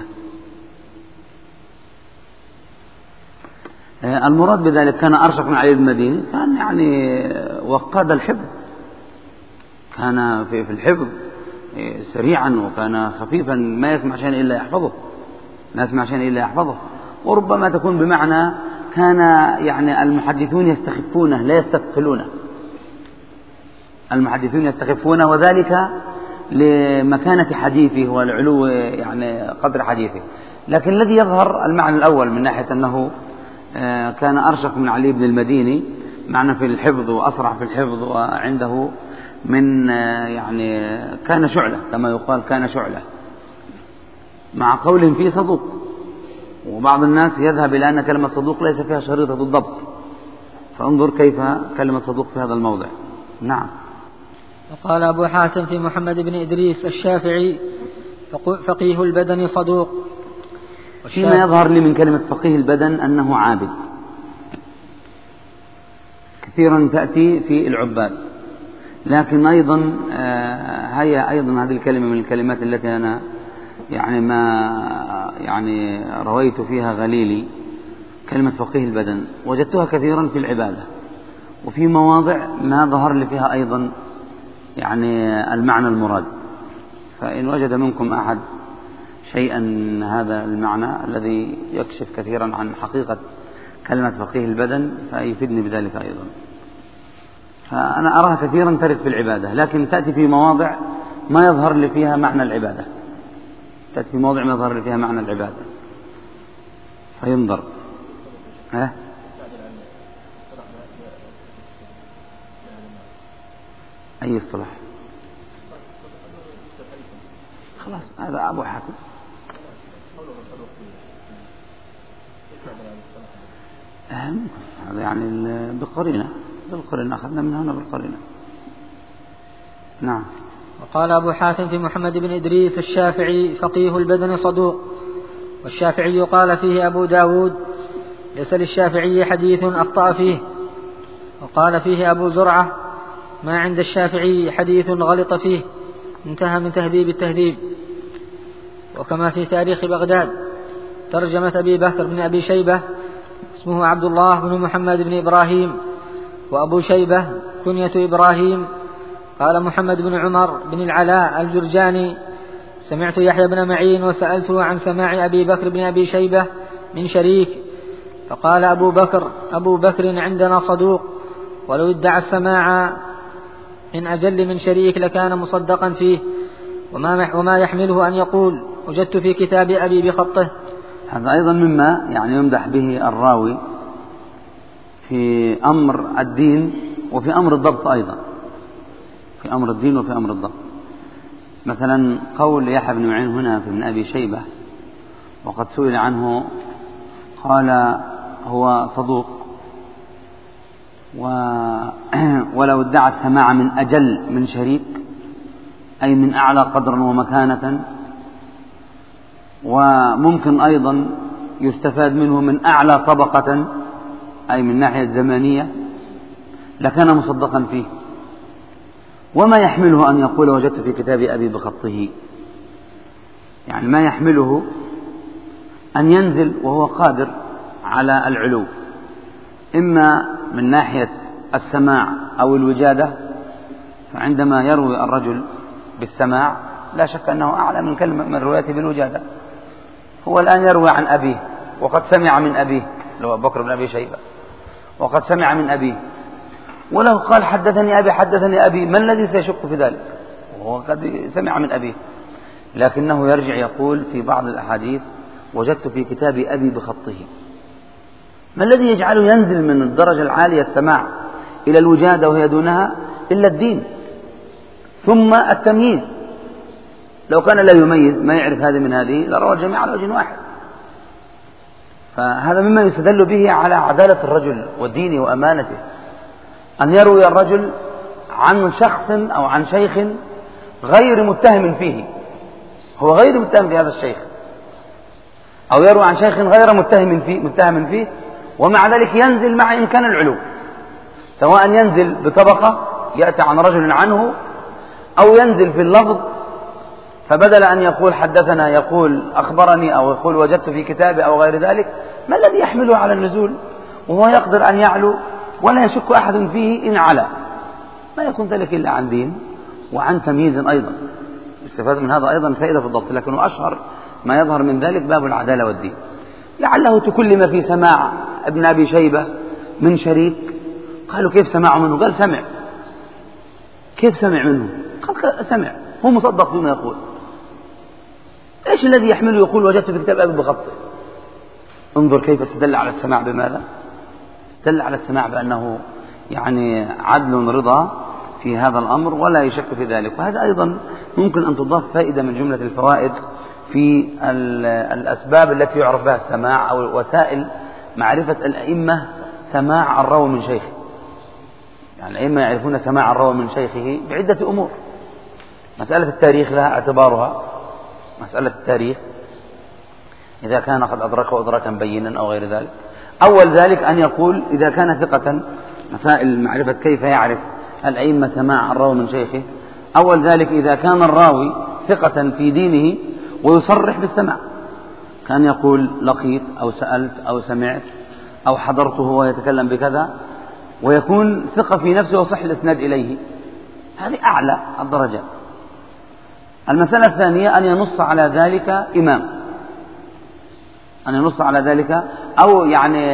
المراد بذلك كان أرشق من علي بن المديني كان يعني وقاد الحفظ، كان في الحفظ سريعا وكان خفيفا ما يسمع شيئا إلا يحفظه، ما يسمع شيئا إلا يحفظه. وربما تكون بمعنى كان يعني المحدثون يستخفونه لا يستثقلونه، المحدثون يستخفونه، وذلك لمكانة حديثه والعلو يعني قدر حديثه. لكن الذي يظهر المعنى الأول من ناحية أنه كان أرشق من علي بن المديني، معنى في الحفظ وأسرع في الحفظ، وعنده من يعني كان شعلة كما يقال كان شعلة، مع قول فيه صدوق. وبعض الناس يذهب إلى أن كلمة صدوق ليس فيها شريطة الضبط، فانظر كيف كلمة صدوق في هذا الموضع. نعم. وقال أبو حاتم في محمد بن إدريس الشافعي فقيه البدن صدوق. فيما يظهر لي من كلمة فقيه البدن أنه عابد، كثيرا تأتي في العباد، لكن أيضا هي أيضا هذه الكلمة من الكلمات التي أنا يعني ما يعني رويت فيها غليلي، كلمة فقيه البدن وجدتها كثيرا في العبادة، وفي مواضع ما ظهر لي فيها أيضا يعني المعنى المراد. فإن وجد منكم أحد شيئا هذا المعنى الذي يكشف كثيرا عن حقيقة كلمة فقيه البدن فيفيدني بذلك أيضا. فأنا أراها كثيرا ترد في العبادة، لكن تأتي في مواضع ما يظهر لي فيها معنى العبادة، تأتي في مواضع ما يظهر لي فيها معنى العبادة فينظر. ها؟ أي اصطلاح؟ خلاص هذا أبو حاتم. أهم هذا يعني بالقرينة، بالقرينة أخذنا من هنا بالقرينة. نعم. وقال أبو حاتم في محمد بن إدريس الشافعي فقيه البدن صدوق، والشافعي قال فيه أبو داود ليس للشافعي حديث أخطأ فيه. وقال فيه أبو زرعة ما عند الشافعي حديث غلط فيه، انتهى من تهذيب التهذيب. وكما في تاريخ بغداد ترجمة أبي بكر بن أبي شيبة اسمه عبد الله بن محمد بن إبراهيم، وأبو شيبة كنية إبراهيم. قال محمد بن عمر بن العلاء الجرجاني سمعت يحيى بن معين وسألته عن سماع أبي بكر بن أبي شيبة من شريك، فقال أبو بكر أبو بكر عندنا صدوق، ولو ادعى السماع إن أجل من شريك لكان مصدقا فيه، وما, وما يحمله أن يقول وجدت في كتاب أبي بخطه. هذا أيضا مما يعني يمدح به الراوي في أمر الدين وفي أمر الضبط أيضا، في أمر الدين وفي أمر الضبط. مثلا قول يحيى بن معين هنا في ابن أبي شيبة وقد سئل عنه قال هو صدوق و... ولو ادعى السماع من أجل من شريك أي من أعلى قدرا ومكانة، وممكن أيضا يستفاد منه من أعلى طبقة أي من ناحية زمانية لكان مصدقا فيه. وما يحمله أن يقول وجدت في كتاب أبي بخطه، يعني ما يحمله أن ينزل وهو قادر على العلو، إما من ناحية السماع أو الوجادة، فعندما يروي الرجل بالسماع لا شك أنه أعلى من كلمة من روايته بالوجادة. هو الآن يروي عن أبيه وقد سمع من أبيه، لو أبو بكر بن أبي شيبة وقد سمع من أبيه، ولو قال حدثني أبي حدثني أبي ما الذي سيشك في ذلك؟ وهو قد سمع من أبيه، لكنه يرجع يقول في بعض الأحاديث وجدت في كتاب أبي بخطه. ما الذي يجعله ينزل من الدرجة العالية السماع إلى الوجادة وهي دونها إلا الدين ثم التمييز. لو كان لا يميز ما يعرف هذه من هذه لروى الجميع على وجه واحد. فهذا مما يستدل به على عدالة الرجل ودينه وأمانته، أن يروي الرجل عن شخص أو عن شيخ غير متهم فيه، هو غير متهم في هذا الشيخ، أو يروي عن شيخ غير متهم فيه, متهم فيه ومع ذلك ينزل مع إمكان العلو، سواء ينزل بطبقة يأتي عن رجل عنه أو ينزل في اللفظ، فبدل أن يقول حدثنا يقول أخبرني أو يقول وجدت في كتابي أو غير ذلك. ما الذي يحمله على النزول وهو يقدر أن يعلو ولا يشك أحد فيه إن علا؟ ما يكون ذلك إلا عن دين وعن تمييز أيضا. استفاد من هذا أيضا فائدة في الضبط، لكن أشهر ما يظهر من ذلك باب العدالة والدين. لعله تكلم في سماع ابن أبي شيبة من شريك، قالوا كيف سمع منه؟ قال سمع. كيف سمع منه؟ قال سمع، هو مصدق فيما يقول. إيش الذي يحمله يقول وجدت في كتاب أبي بخطه؟ انظر كيف استدل على السماع بماذا؟ استدل على السماع بأنه يعني عدل رضا في هذا الأمر ولا يشك في ذلك. وهذا أيضا ممكن أن تضاف فائدة من جملة الفوائد في الأسباب التي يعرف بها السماع أو وسائل معرفة الأئمة سماع الراوي من شيخه. يعني الأئمة يعرفون سماع الراوي من شيخه بعدة أمور. مسألة التاريخ لها اعتبارها، مسألة التاريخ إذا كان قد أدركه إدراكا بينا أو غير ذلك. أول ذلك أن يقول إذا كان ثقة، مسائل معرفة كيف يعرف الأئمة سماع الراوي من شيخه. أول ذلك إذا كان الراوي ثقة في دينه ويصرح بالسماع، كان يقول لقيت أو سألت أو سمعت أو حضرته ويتكلم بكذا، ويكون ثقة في نفسه وصح الإسناد إليه. هذه أعلى الدرجات. المسألة الثانية أن ينص على ذلك إمام، أن ينص على ذلك، أو يعني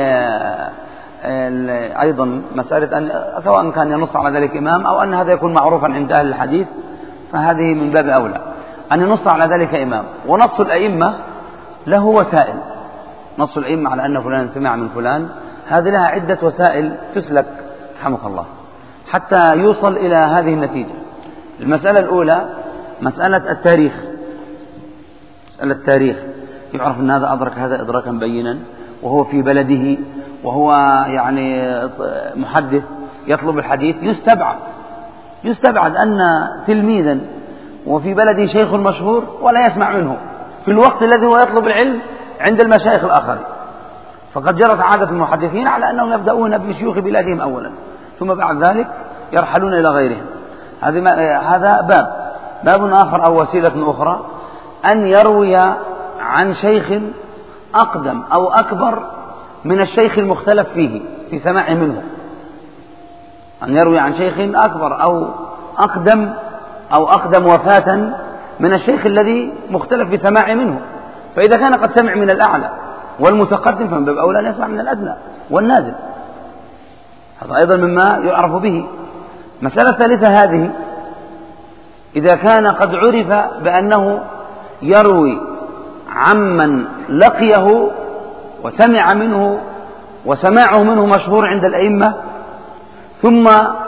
أيضا مسألة أن سواء كان ينص على ذلك إمام أو أن هذا يكون معروفا عند أهل الحديث، فهذه من باب أولى أن ينص على ذلك إمام. ونص الأئمة له وسائل، نص الأئمة على أن فلان سمع من فلان، هذه لها عدة وسائل تسلك رحمك الله حتى يوصل إلى هذه النتيجة. المسألة الأولى مسألة التاريخ، مسألة التاريخ، يعرف أن هذا أدرك هذا إدراكا بينا وهو في بلده وهو يعني محدث يطلب الحديث، يستبعد يستبعد أن تلميذا وفي بلده شيخ مشهور ولا يسمع منه في الوقت الذي هو يطلب العلم عند المشايخ الآخرين. فقد جرت عادة المحدثين على أنهم يبدأون بشيوخ بلادهم أولا ثم بعد ذلك يرحلون إلى غيرهم. هذا باب باب آخر أو وسيلة أخرى أن يروي عن شيخ أقدم أو أكبر من الشيخ المختلف فيه في سماع منه، أن يروي عن شيخ أكبر أو أقدم أو أقدم وفاة من الشيخ الذي مختلف في سماع منه. فإذا كان قد سمع من الأعلى والمتقدم فمن باب أولى أن يسمع من الأدنى والنازل، هذا أيضا مما يعرف به. مسألة الثالثة هذه إذا كان قد عرف بأنه يروي عمن لقيه وسمع منه وسماعه منه مشهور عند الأئمة، ثم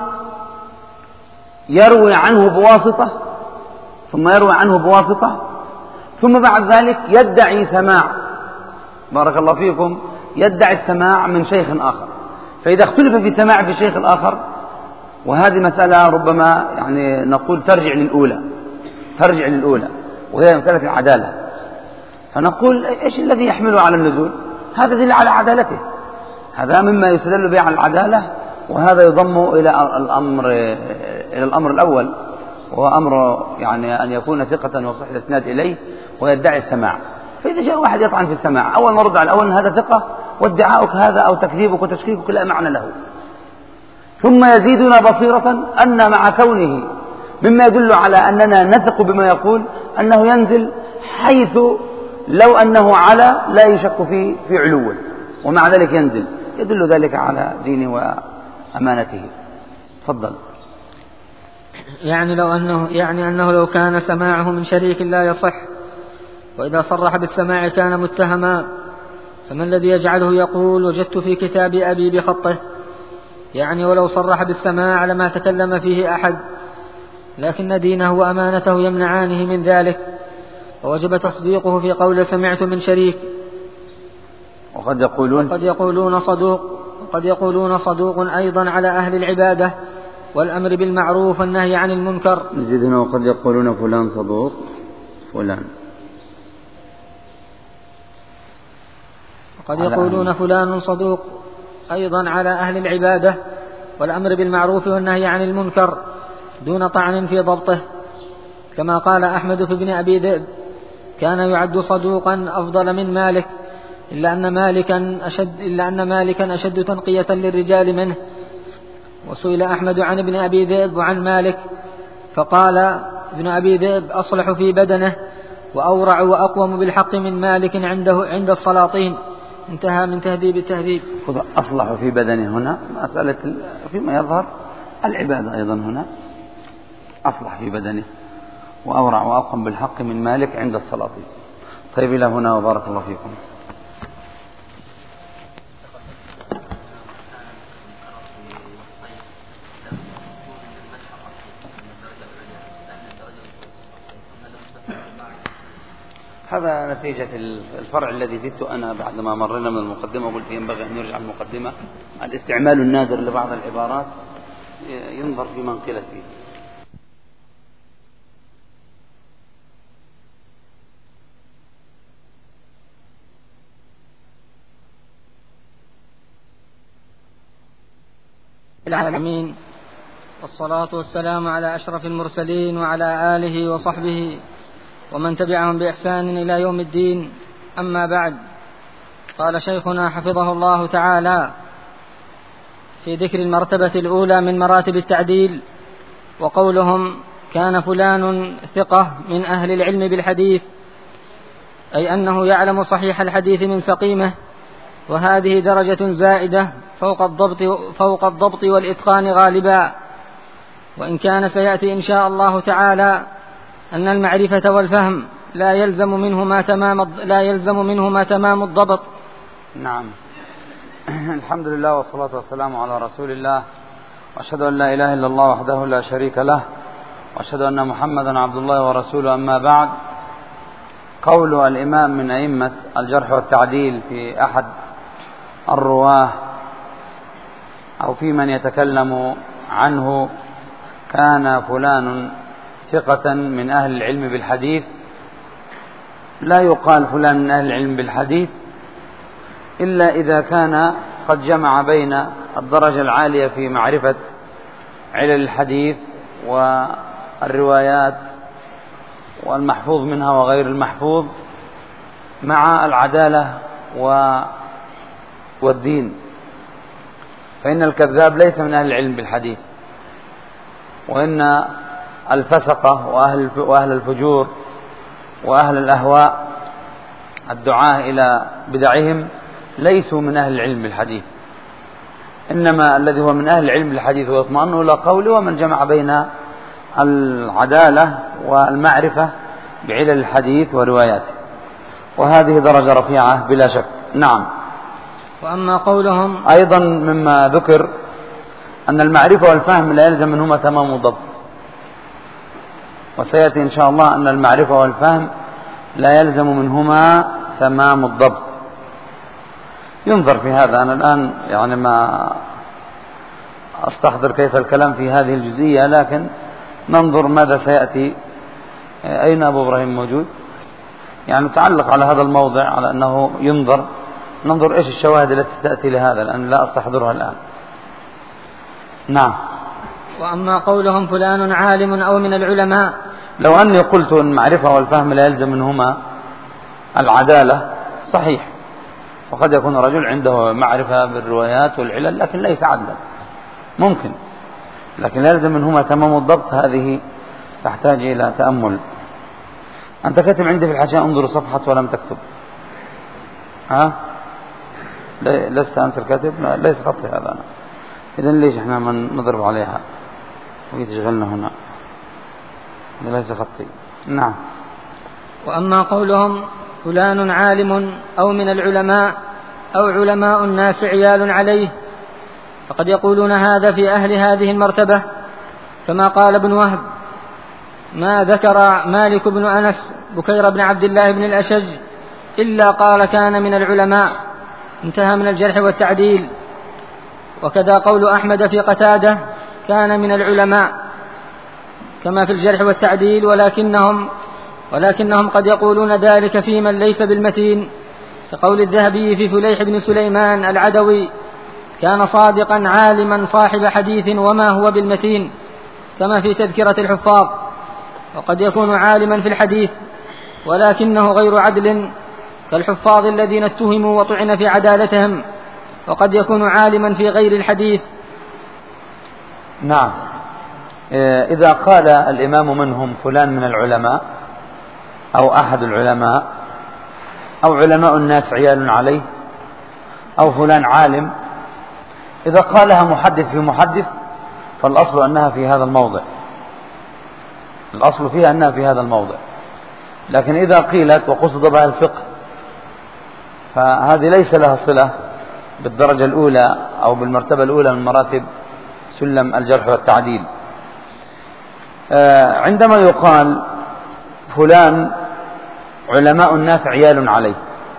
يروي عنه بواسطة ثم يروي عنه بواسطة ثم بعد ذلك يدعي سماع، بارك الله فيكم، يدعي السماع من شيخ آخر. فإذا اختلف في سماع في شيخ الآخر، وهذه مسألة ربما يعني نقول ترجع للأولى ترجع للأولى وهي مسألة العدالة، فنقول إيش الذي يحمله على النزول؟ هذا دليل على عدالته، هذا مما يستدل به على العدالة، وهذا يضم إلى الأمر إلى الأمر الأول وهو أمر يعني أن يكون ثقة وصح الإسناد إليه ويدعي السماع. فإذا جاء واحد يطعن في السماع أول نرد على الأول هذا ثقة وادعاؤك هذا أو تكذيبك وتشكيكك لا معنى له، ثم يزيدنا بصيرة أن مع كونه مما يدل على أننا نثق بما يقول أنه ينزل حيث لو أنه على لا يشك في في علوه، ومع ذلك ينزل، يدل ذلك على دينه وأمانته. تفضل. يعني لو أنه يعني أنه لو كان سماعه من شريك لا يصح، وإذا صرح بالسماع كان متهما، فما الذي يجعله يقول وجدت في كتاب أبي بخطه؟ يعني ولو صرح بالسماع لما تكلم فيه أحد، لكن دينه وأمانته يمنعانه من ذلك، ووجب تصديقه في قول سمعت من شريك. وقد يقولون وقد يقولون صدوق وقد يقولون صدوق أيضا على أهل العبادة والأمر بالمعروف والنهي عن المنكر. نزيد هنا وقد يقولون فلان صدوق فلان وقد يقولون فلان صدوق أيضا على أهل العبادة والأمر بالمعروف والنهي عن المنكر دون طعن في ضبطه، كما قال أحمد في ابن أبي ذئب كان يعد صدوقا أفضل من مالك، إلا أن مالكا أشد, إلا أن مالكا أشد تنقية للرجال منه. وسئل أحمد عن ابن أبي ذئب وعن مالك فقال ابن أبي ذئب أصلح في بدنه وأورع وأقوم بالحق من مالك عنده عند السلاطين. انتهى من تهذيب التهذيب. أصلح في بدنه هنا مسألة فيما يظهر العبادة أيضا هنا، أصلح في بدنه وأورع وأقوم بالحق من مالك عند السلاطين. طيب إلى هنا وبارك الله فيكم. هذا نتيجة الفرع الذي زدت أنا بعدما مرنا من المقدمة وقلت ينبغي أن يرجع المقدمة. الاستعمال النادر لبعض العبارات ينظر في من قيلت فيه. العالمين، والصلاة والسلام على أشرف المرسلين وعلى آله وصحبه ومن تبعهم بإحسان إلى يوم الدين. أما بعد، قال شيخنا حفظه الله تعالى في ذكر المرتبة الأولى من مراتب التعديل، وقولهم كان فلان ثقة من أهل العلم بالحديث، أي أنه يعلم صحيح الحديث من سقيمه، وهذه درجة زائدة فوق الضبط, فوق الضبط والإتقان غالبا. وإن كان سيأتي إن شاء الله تعالى أن المعرفة والفهم لا يلزم منهما تمام لا يلزم منهما تمام الضبط. نعم. الحمد لله والصلاة والسلام على رسول الله، وأشهد أن لا إله إلا الله وحده لا شريك له، وأشهد أن محمدا عبد الله ورسوله. أما بعد، قول الإمام من أئمة الجرح والتعديل في أحد الرواه أو في من يتكلم عنه كان فلان ثقة من أهل العلم بالحديث، لا يقال فلان من أهل العلم بالحديث إلا إذا كان قد جمع بين الدرجة العالية في معرفة علل الحديث والروايات والمحفوظ منها وغير المحفوظ مع العدالة والدين، فإن الكذاب ليس من أهل العلم بالحديث، وإن الفسقة وأهل وأهل الفجور وأهل الأهواء الدعاة إلى بدعهم ليسوا من أهل العلم بالحديث، إنما الذي هو من أهل العلم بالحديث ويطمئن إلى قوله ومن جمع بين العدالة والمعرفة بعلل الحديث ورواياته، وهذه درجة رفيعة بلا شك. نعم. وأما قولهم أيضا مما ذكر أن المعرفة والفهم لا يلزم منهما تمام الضبط، وسيأتي إن شاء الله أن المعرفة والفهم لا يلزم منهما تمام الضبط. ينظر في هذا، أنا الآن يعني ما أستحضر كيف الكلام في هذه الجزئية، لكن ننظر ماذا سيأتي. أين أبو إبراهيم موجود؟ يعني تعلق على هذا الموضع على أنه ينظر، ننظر إيش الشواهد التي تأتي لهذا، لأن لا أستحضرها الآن. نعم. وأما قولهم فلان عالم أو من العلماء، لو أني قلت أن المعرفة والفهم لا يلزم منهما العدالة صحيح، وقد يكون رجل عنده معرفة بالروايات والعلل لكن ليس عدلا، ممكن، لكن لا يلزم منهما تمام الضبط، هذه تحتاج إلى تأمل. أنت كاتب عندي في الحاشية انظر صفحة ولم تكتب، ها؟ لست أنت الكاتب؟ لا، ليس خطي هذا أنا. إذن ليش إحنا من نضرب عليها ويتشغلنا هنا؟ ليس خطي. نعم. وأما قولهم فلان عالم أو من العلماء أو علماء الناس عيال عليه، فقد يقولون هذا في أهل هذه المرتبة، كما قال ابن وهب: ما ذكر مالك بن أنس بكير بن عبد الله بن الأشج إلا قال كان من العلماء، انتهى من الجرح والتعديل. وكذا قول أحمد في قتادة كان من العلماء، كما في الجرح والتعديل، ولكنهم ولكنهم قد يقولون ذلك في من ليس بالمتين، كقول الذهبي في فليح بن سليمان العدوي: كان صادقا عالما صاحب حديث وما هو بالمتين، كما في تذكرة الحفاظ. وقد يكون عالما في الحديث ولكنه غير عدل، كالحفاظ الذين اتهموا وطعن في عدالتهم، وقد يكون عالما في غير الحديث. نعم. إذا قال الإمام منهم فلان من العلماء أو أحد العلماء أو علماء الناس عيال عليه أو فلان عالم، إذا قالها محدث في محدث فالأصل أنها في هذا الموضع، الأصل فيها أنها في هذا الموضع. لكن إذا قيلت وقصد بها الفقه فهذه ليس لها صلة بالدرجة الأولى أو بالمرتبة الأولى من مراتب سلم الجرح والتعديل. عندما يقال فلان علماء الناس عيال عليه،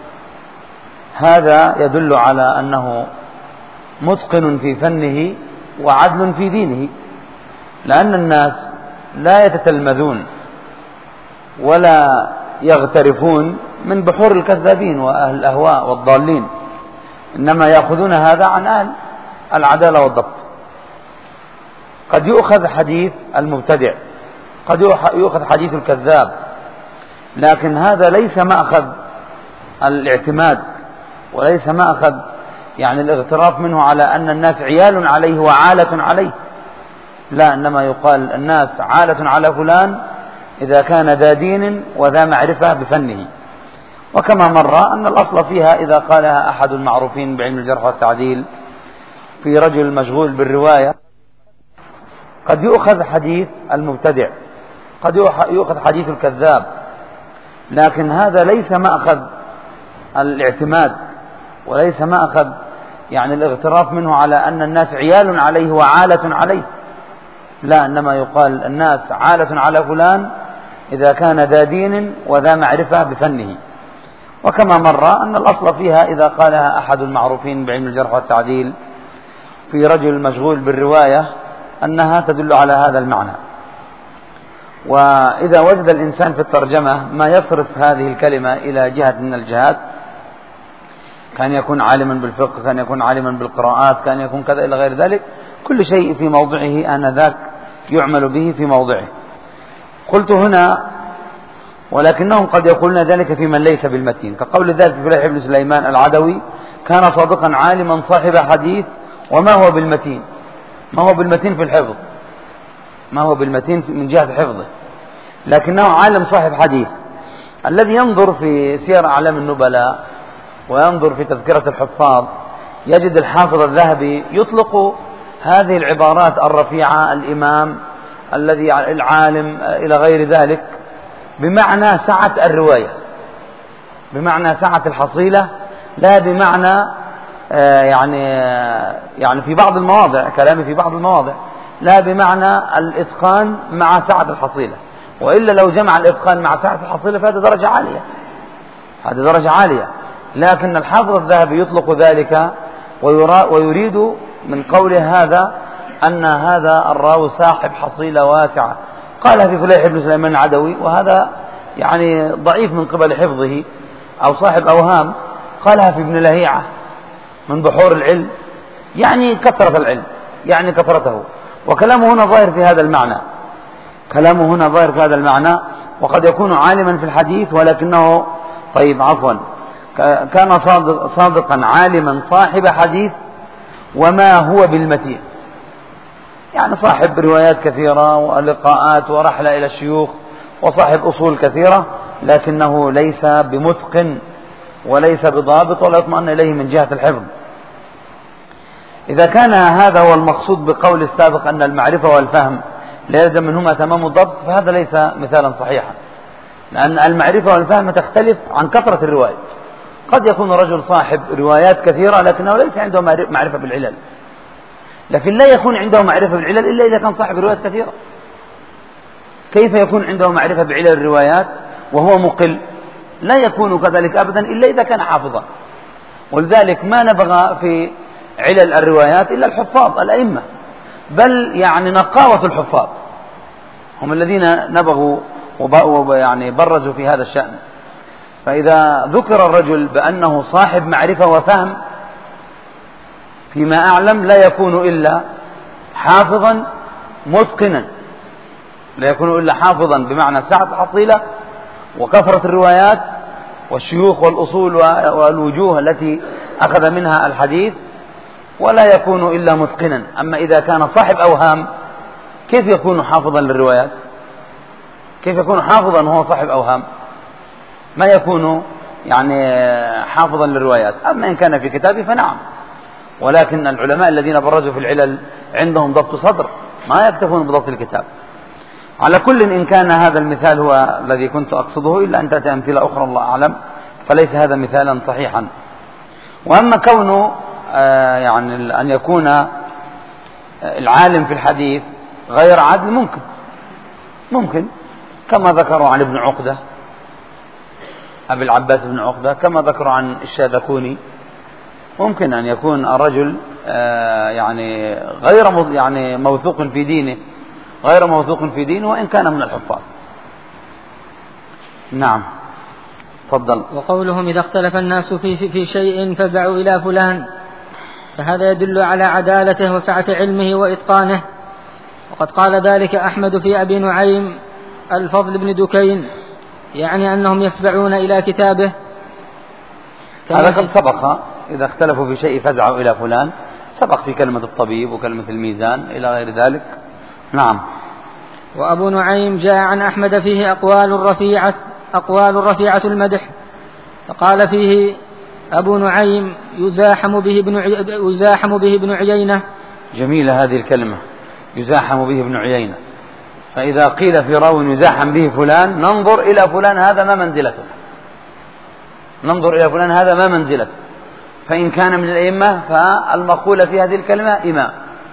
هذا يدل على أنه متقن في فنه وعدل في دينه، لأن الناس لا يتتلمذون ولا يغترفون من بحور الكذابين وأهل الأهواء والضالين، إنما يأخذون هذا عن أهل العدالة والضبط. قد يؤخذ حديث المبتدع، قد يؤخذ حديث الكذاب، لكن هذا ليس مأخذ الاعتماد وليس مأخذ يعني الاغتراف منه على أن الناس عيال عليه وعالة عليه، لا، إنما يقال الناس عالة على فلان إذا كان ذا دين وذا معرفة بفنه، وكما مر أن الأصل فيها إذا قالها أحد المعروفين بعلم الجرح والتعديل في رجل مشغول بالرواية قد يؤخذ حديث المبتدع، قد يؤخذ حديث الكذاب، لكن هذا ليس مأخذ الاعتماد وليس مأخذ يعني الاغتراف منه على أن الناس عيال عليه وعالة عليه، لا، إنما يقال الناس عالة على فلان إذا كان ذا دين وذا معرفة بفنه. وكما مر أن الأصل فيها إذا قالها أحد المعروفين بعلم الجرح والتعديل في رجل مشغول بالرواية أنها تدل على هذا المعنى. وإذا وجد الإنسان في الترجمة ما يصرف هذه الكلمة إلى جهة من الجهات، كان يكون عالما بالفقه، كان يكون عالما بالقراءات، كان يكون كذا إلى غير ذلك، كل شيء في موضعه آنذاك يعمل به في موضعه. قلت هنا ولكنهم قد يقولون ذلك في من ليس بالمتين، كقول ذلك في فليح بن سليمان العدوي كان صادقا عالما صاحب حديث وما هو بالمتين، ما هو بالمتين في الحفظ، ما هو بالمتين من جهة حفظه، لكنه عالم صاحب حديث. الذي ينظر في سير أعلام النبلاء وينظر في تذكرة الحفاظ يجد الحافظ الذهبي يطلق هذه العبارات الرفيعة، الإمام الذي العالم إلى غير ذلك، بمعنى سعة الرواية، بمعنى سعة الحصيلة، لا بمعنى آه يعني آه يعني في بعض المواضع، كلامي في بعض المواضع، لا بمعنى الإتقان مع سعة الحصيلة، وإلا لو جمع الإتقان مع سعة الحصيلة فهذه درجة عالية، هذه درجة عالية. لكن الحافظ الذهبي يطلق ذلك ويريد من قوله هذا أن هذا الراوي صاحب حصيلة واسعة. قال في فليح بن سليمان العدوي، وهذا يعني ضعيف من قبل حفظه أو صاحب أوهام، قالها في ابن لهيعة من بحور العلم، يعني كثرة العلم، يعني كثرته. وكلامه هنا ظاهر في هذا المعنى، كلامه هنا ظاهر في هذا المعنى، وقد يكون عالما في الحديث ولكنه طيب عفوا كان صادق صادقا عالما صاحب حديث وما هو بالمتين، يعني صاحب روايات كثيرة ولقاءات ورحلة إلى الشيوخ وصاحب أصول كثيرة، لكنه ليس بمتقن وليس بضابط ولا يطمئن إليه من جهة الحفظ. إذا كان هذا هو المقصود بقول السابق أن المعرفة والفهم لا يلزم منهما تمام الضبط، فهذا ليس مثالا صحيحا، لأن المعرفة والفهم تختلف عن كثرة الرواية. قد يكون رجل صاحب روايات كثيرة لكنه ليس عنده معرفة بالعلل، لكن لا يكون عنده معرفة بالعلل إلا إذا كان صاحب روايات كثيرة. كيف يكون عنده معرفة بعلل الروايات وهو مقل؟ لا يكون كذلك أبدا إلا إذا كان حافظا. ولذلك ما نبغى في علل الروايات إلا الحفاظ الأئمة، بل يعني نقاوة الحفاظ هم الذين نبغوا ويعني برزوا في هذا الشأن. فإذا ذكر الرجل بأنه صاحب معرفة وفهم فيما أعلم لا يكون إلا حافظا متقنا، لا يكون إلا حافظا بمعنى سعة حصيلة وكثرة الروايات والشيوخ والأصول والوجوه التي أخذ منها الحديث، ولا يكون إلا متقنا. أما إذا كان صاحب أوهام كيف يكون حافظا للروايات؟ كيف يكون حافظا وهو صاحب أوهام؟ ما يكون يعني حافظا للروايات. أما إن كان في كتابه فنعم، ولكن العلماء الذين برزوا في العلل عندهم ضبط صدر، ما يكتفون بضبط الكتاب. على كل إن كان هذا المثال هو الذي كنت أقصده، إلا أن تأتي أمثلة أخرى الله أعلم، فليس هذا مثالا صحيحا. وأما كونه آه يعني أن يكون العالم في الحديث غير عادل ممكن، ممكن كما ذكروا عن ابن عقدة أبي العباس بن عقدة، كما ذكروا عن الشاذكوني، ممكن أن يكون الرجل آه يعني غير يعني موثوق في دينه، غير موثوق في دينه وإن كان من الحفاظ. نعم تفضل. وقولهم إذا اختلف الناس في, في, في شيء فزعوا إلى فلان، فهذا يدل على عدالته وسعة علمه وإتقانه. وقد قال ذلك أحمد في أبي نعيم الفضل بن دكين، يعني أنهم يفزعون إلى كتابه. هذا قد سبق، إذا اختلفوا في شيء فزعوا إلى فلان، سبق في كلمة الطبيب وكلمة الميزان إلى غير ذلك. نعم. وأبو نعيم جاء عن أحمد فيه أقوال رفيعة أقوال رفيعة المدح، فقال فيه أبو نعيم يزاحم به ابن يزاحم به ابن عيينة. جميلة هذه الكلمة، يزاحم به ابن عيينة. فإذا قيل في راو يزاحم به فلان ننظر إلى فلان هذا ما منزلته، ننظر إلى فلان هذا ما منزلته. فإن كان من الأئمة فالمقول في هذه الكلمة إمام،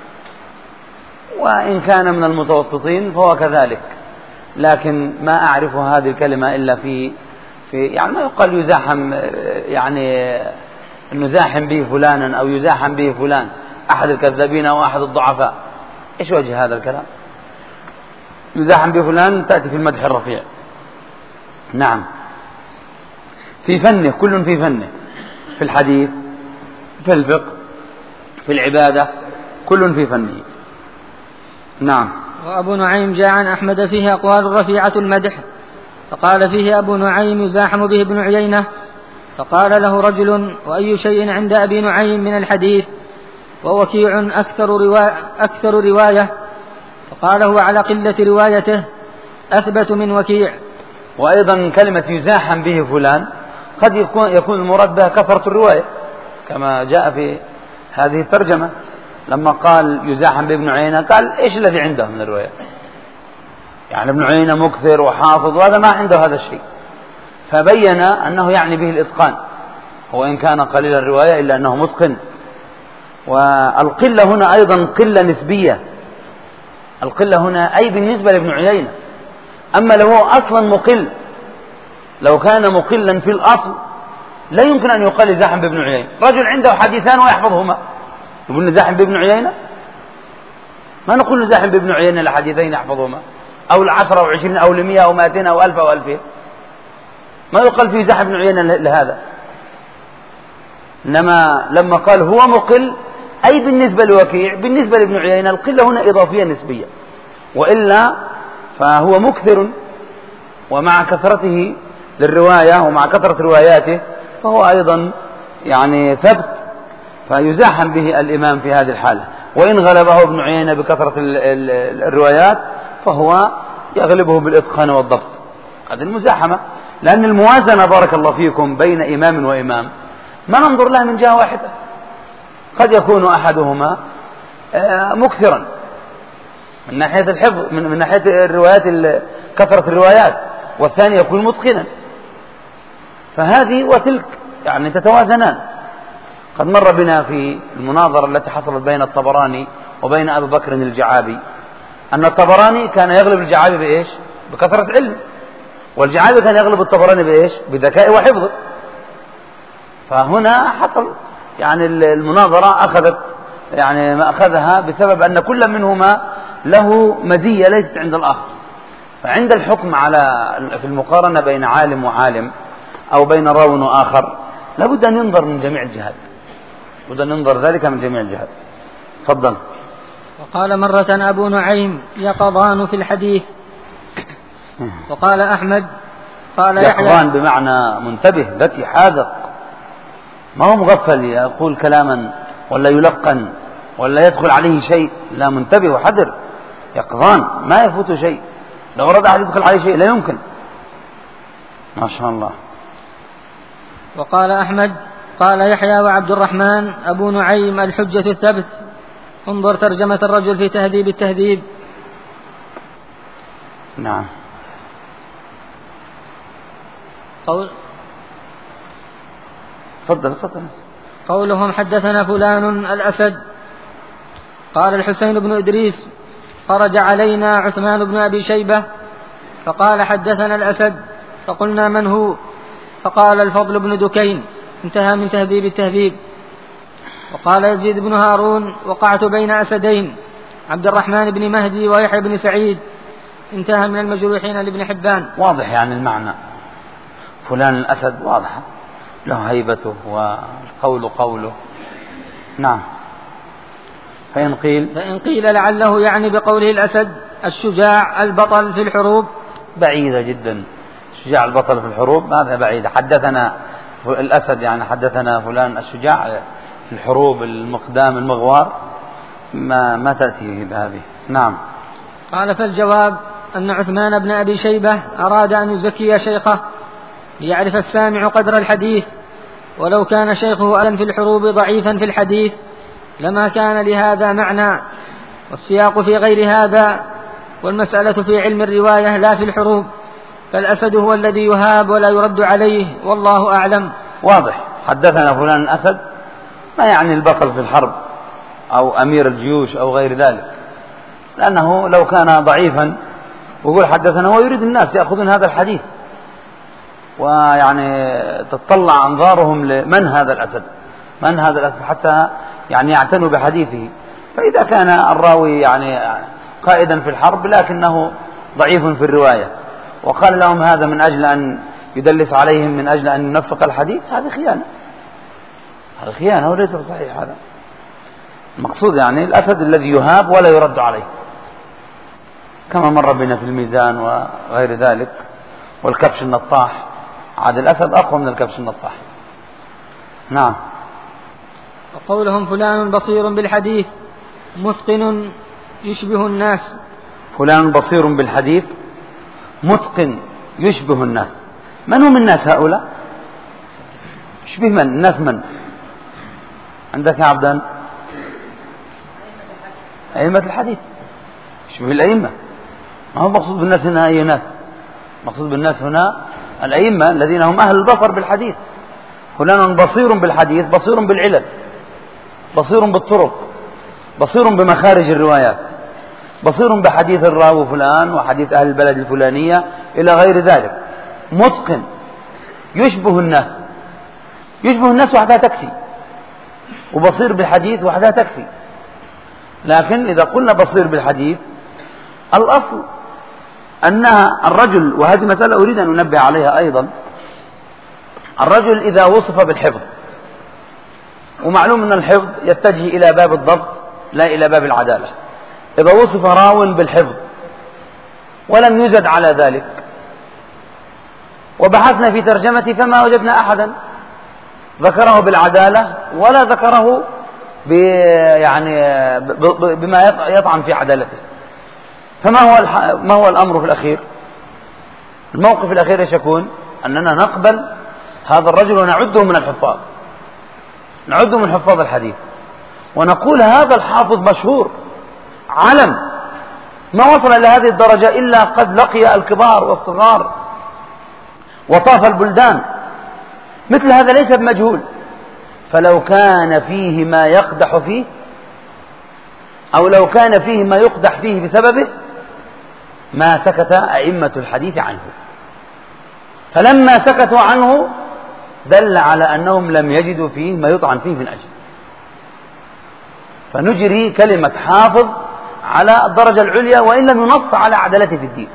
وإن كان من المتوسطين فهو كذلك. لكن ما أعرف هذه الكلمة إلا في في يعني ما يقال يزاحم، يعني نزاحم به فلانا أو يزاحم به فلان أحد الكذابين أو أحد الضعفاء. إيش وجه هذا الكلام؟ يزاحم به فلان تأتي في المدح الرفيع. نعم، في فنه، كل في فنه، في الحديث، في الفقه، في العبادة، كل في فنه. نعم. وأبو نعيم جاء عن أحمد فيه أقوال رفيعة المدح، فقال فيه أبو نعيم يزاحم به ابن عيينة. فقال له رجل: وأي شيء عند أبي نعيم من الحديث؟ ووكيع أكثر, روا... أكثر رواية. فقال: هو على قلة روايته أثبت من وكيع. وأيضا كلمة يزاحم به فلان قد يكون, يكون المراد بها كثرة الرواية، كما جاء في هذه الترجمة لما قال يزاحم بابن عيينة قال إيش الذي عنده من الرواية؟ يعني ابن عيينة مكثر وحافظ وهذا ما عنده هذا الشيء، فبين أنه يعني به الإتقان، وإن كان قليل الرواية إلا أنه متقن. والقلة هنا أيضا قلة نسبية، القلة هنا أي بالنسبة لابن عيينة. أما لو هو أصلا مقل، لو كان مقلا في الأصل لا يمكن أن يقال يزاحم بابن عيينة. رجل عنده حديثان ويحفظهما، يقول نزاحم بابن عيينة؟ ما نقول نزاحم بابن عيينة لحديثين يحفظهما أو العشرة أو عشرين أو لمئة أو مائتين أو ألف أو ألفين، ما يقال في زاحم بن عيينة لهذا. إنما لما قال هو مقل أي بالنسبة لوكيع، بالنسبة لابن عيينة القلة هنا إضافية نسبية، وإلا فهو مكثر، ومع كثرته للرواية ومع كثرة رواياته فهو أيضا يعني ثبت، فيزاحم به الإمام في هذه الحالة. وإن غلبه ابن عيينة بكثرة الروايات فهو يغلبه بالإتقان والضبط. هذه المزاحمة، لأن الموازنة بارك الله فيكم بين إمام وإمام ما ننظر لها من جهة واحدة، قد يكون أحدهما مكثرا من ناحية الحفظ، من ناحية الروايات كثرة الروايات، والثاني يكون متقنا، فهذه وتلك يعني تتوازنان. قد مر بنا في المناظرة التي حصلت بين الطبراني وبين أبي بكر الجعابي أن الطبراني كان يغلب الجعابي بإيش؟ بكثرة علم، والجعابي كان يغلب الطبراني بإيش؟ بذكاء وحفظ. فهنا حصل يعني المناظرة أخذت يعني ما أخذها بسبب أن كل منهما له مزية ليست عند الآخر. فعند الحكم على في المقارنة بين عالم وعالم أو بين راو وآخر لابد أن ينظر من جميع الجهات، لابد أن ينظر ذلك من جميع الجهات. تفضل. وقال مرة أبو نعيم يقظان في الحديث. وقال أحمد قال يحيى يقظان بمعنى منتبه ذكي حاذق، ما هو مغفل يقول كلاما ولا يلقن ولا يدخل عليه شيء، لا، منتبه وحذر، يقظان ما يفوت شيء، لو أراد أحد يدخل عليه شيء لا يمكن. ما شاء الله. وقال أحمد قال يحيى وعبد الرحمن أبو نعيم الحجة الثبت، انظر ترجمة الرجل في تهذيب التهذيب. نعم. قول تفضل تفضل. قولهم حدثنا فلان الأسد. قال الحسين بن إدريس خرج علينا عثمان بن أبي شيبة فقال حدثنا الأسد، فقلنا من هو؟ فقال الفضل بن دكين. انتهى من تهذيب التهذيب. وقال يزيد بن هارون وقعت بين أسدين، عبد الرحمن بن مهدي ويحيى بن سعيد. انتهى من المجروحين لابن حبان. واضح يعني المعنى، فلان الأسد واضحة، له هيبته والقول قوله. نعم. فإن قيل فإن قيل لعله يعني بقوله الأسد الشجاع البطل في الحروب، بعيدة جدا. شجاع البطل في الحروب هذا بعيد. حدثنا الأسد يعني حدثنا فلان الشجاع في الحروب المقدام المغوار، ما ما تأتي بهذه. نعم. قال فالجواب أن عثمان بن أبي شيبة أراد أن يزكي شيخه ليعرف السامع قدر الحديث، ولو كان شيخه ألا في الحروب ضعيفا في الحديث لما كان لهذا معنى، والسياق في غير هذا، والمسألة في علم الرواية لا في الحروب، فالأسد هو الذي يهاب ولا يرد عليه، والله أعلم. واضح. حدثنا فلان أسد ما يعني البطل في الحرب أو أمير الجيوش أو غير ذلك، لأنه لو كان ضعيفا ويقول حدثنا هو يريد الناس يأخذون هذا الحديث، ويعني تطلع أنظارهم لمن هذا الأسد، من هذا الأسد، حتى يعني يعتنوا بحديثه. فإذا كان الراوي يعني قائدا في الحرب لكنه ضعيف في الرواية وقال لهم هذا من أجل أن يدلس عليهم، من أجل أن ينفق الحديث، هذه خيانة، هذا خيانة وليس صحيح. هذا المقصود يعني الأسد الذي يهاب ولا يرد عليه، كما مر بنا في الميزان وغير ذلك. والكبش النطاح، عاد الأسد أقوى من الكبش النطاح. نعم. وقولهم فلان بصير بالحديث متقن يشبه الناس. فلان بصير بالحديث متقن يشبه الناس، من هم الناس هؤلاء؟ يشبه من؟ الناس من؟ عندك يا عبدان؟ أئمة الحديث، يشبه الأئمة. ما هو مقصود بالناس هنا أي ناس، مقصود بالناس هنا الأئمة الذين هم أهل البصر بالحديث. فلان بصير بالحديث، بصير بالعلل، بصير بالطرق، بصير بمخارج الروايات، بصير بحديث الراوي فلان وحديث أهل البلد الفلانية إلى غير ذلك. متقن يشبه الناس، يشبه الناس وحدها تكفي، وبصير بالحديث وحدها تكفي. لكن إذا قلنا بصير بالحديث، الأصل أنها الرجل، وهذه مسألة أريد أن أنبه عليها أيضا، الرجل إذا وصف بالحفظ، ومعلوم أن الحفظ يتجه إلى باب الضبط لا إلى باب العدالة، إذا وصف راو بالحفظ ولم يزد على ذلك وبحثنا في ترجمته فما وجدنا أحدا ذكره بالعدالة ولا ذكره يعني بما يطعن في عدالته، فما هو ما هو الأمر في الأخير؟ الموقف الأخير ايش يكون؟ أننا نقبل هذا الرجل ونعده من الحفاظ، نعده من حفاظ الحديث، ونقول هذا الحافظ مشهور علم، ما وصل إلى هذه الدرجة إلا قد لقي الكبار والصغار وطاف البلدان، مثل هذا ليس بمجهول. فلو كان فيه ما يقدح فيه أو لو كان فيه ما يقدح فيه بسببه ما سكت أئمة الحديث عنه، فلما سكتوا عنه دل على أنهم لم يجدوا فيه ما يطعن فيه من أجل، فنجري كلمة حافظ على الدرجة العليا وإن لم ينص على عدالته في الدين.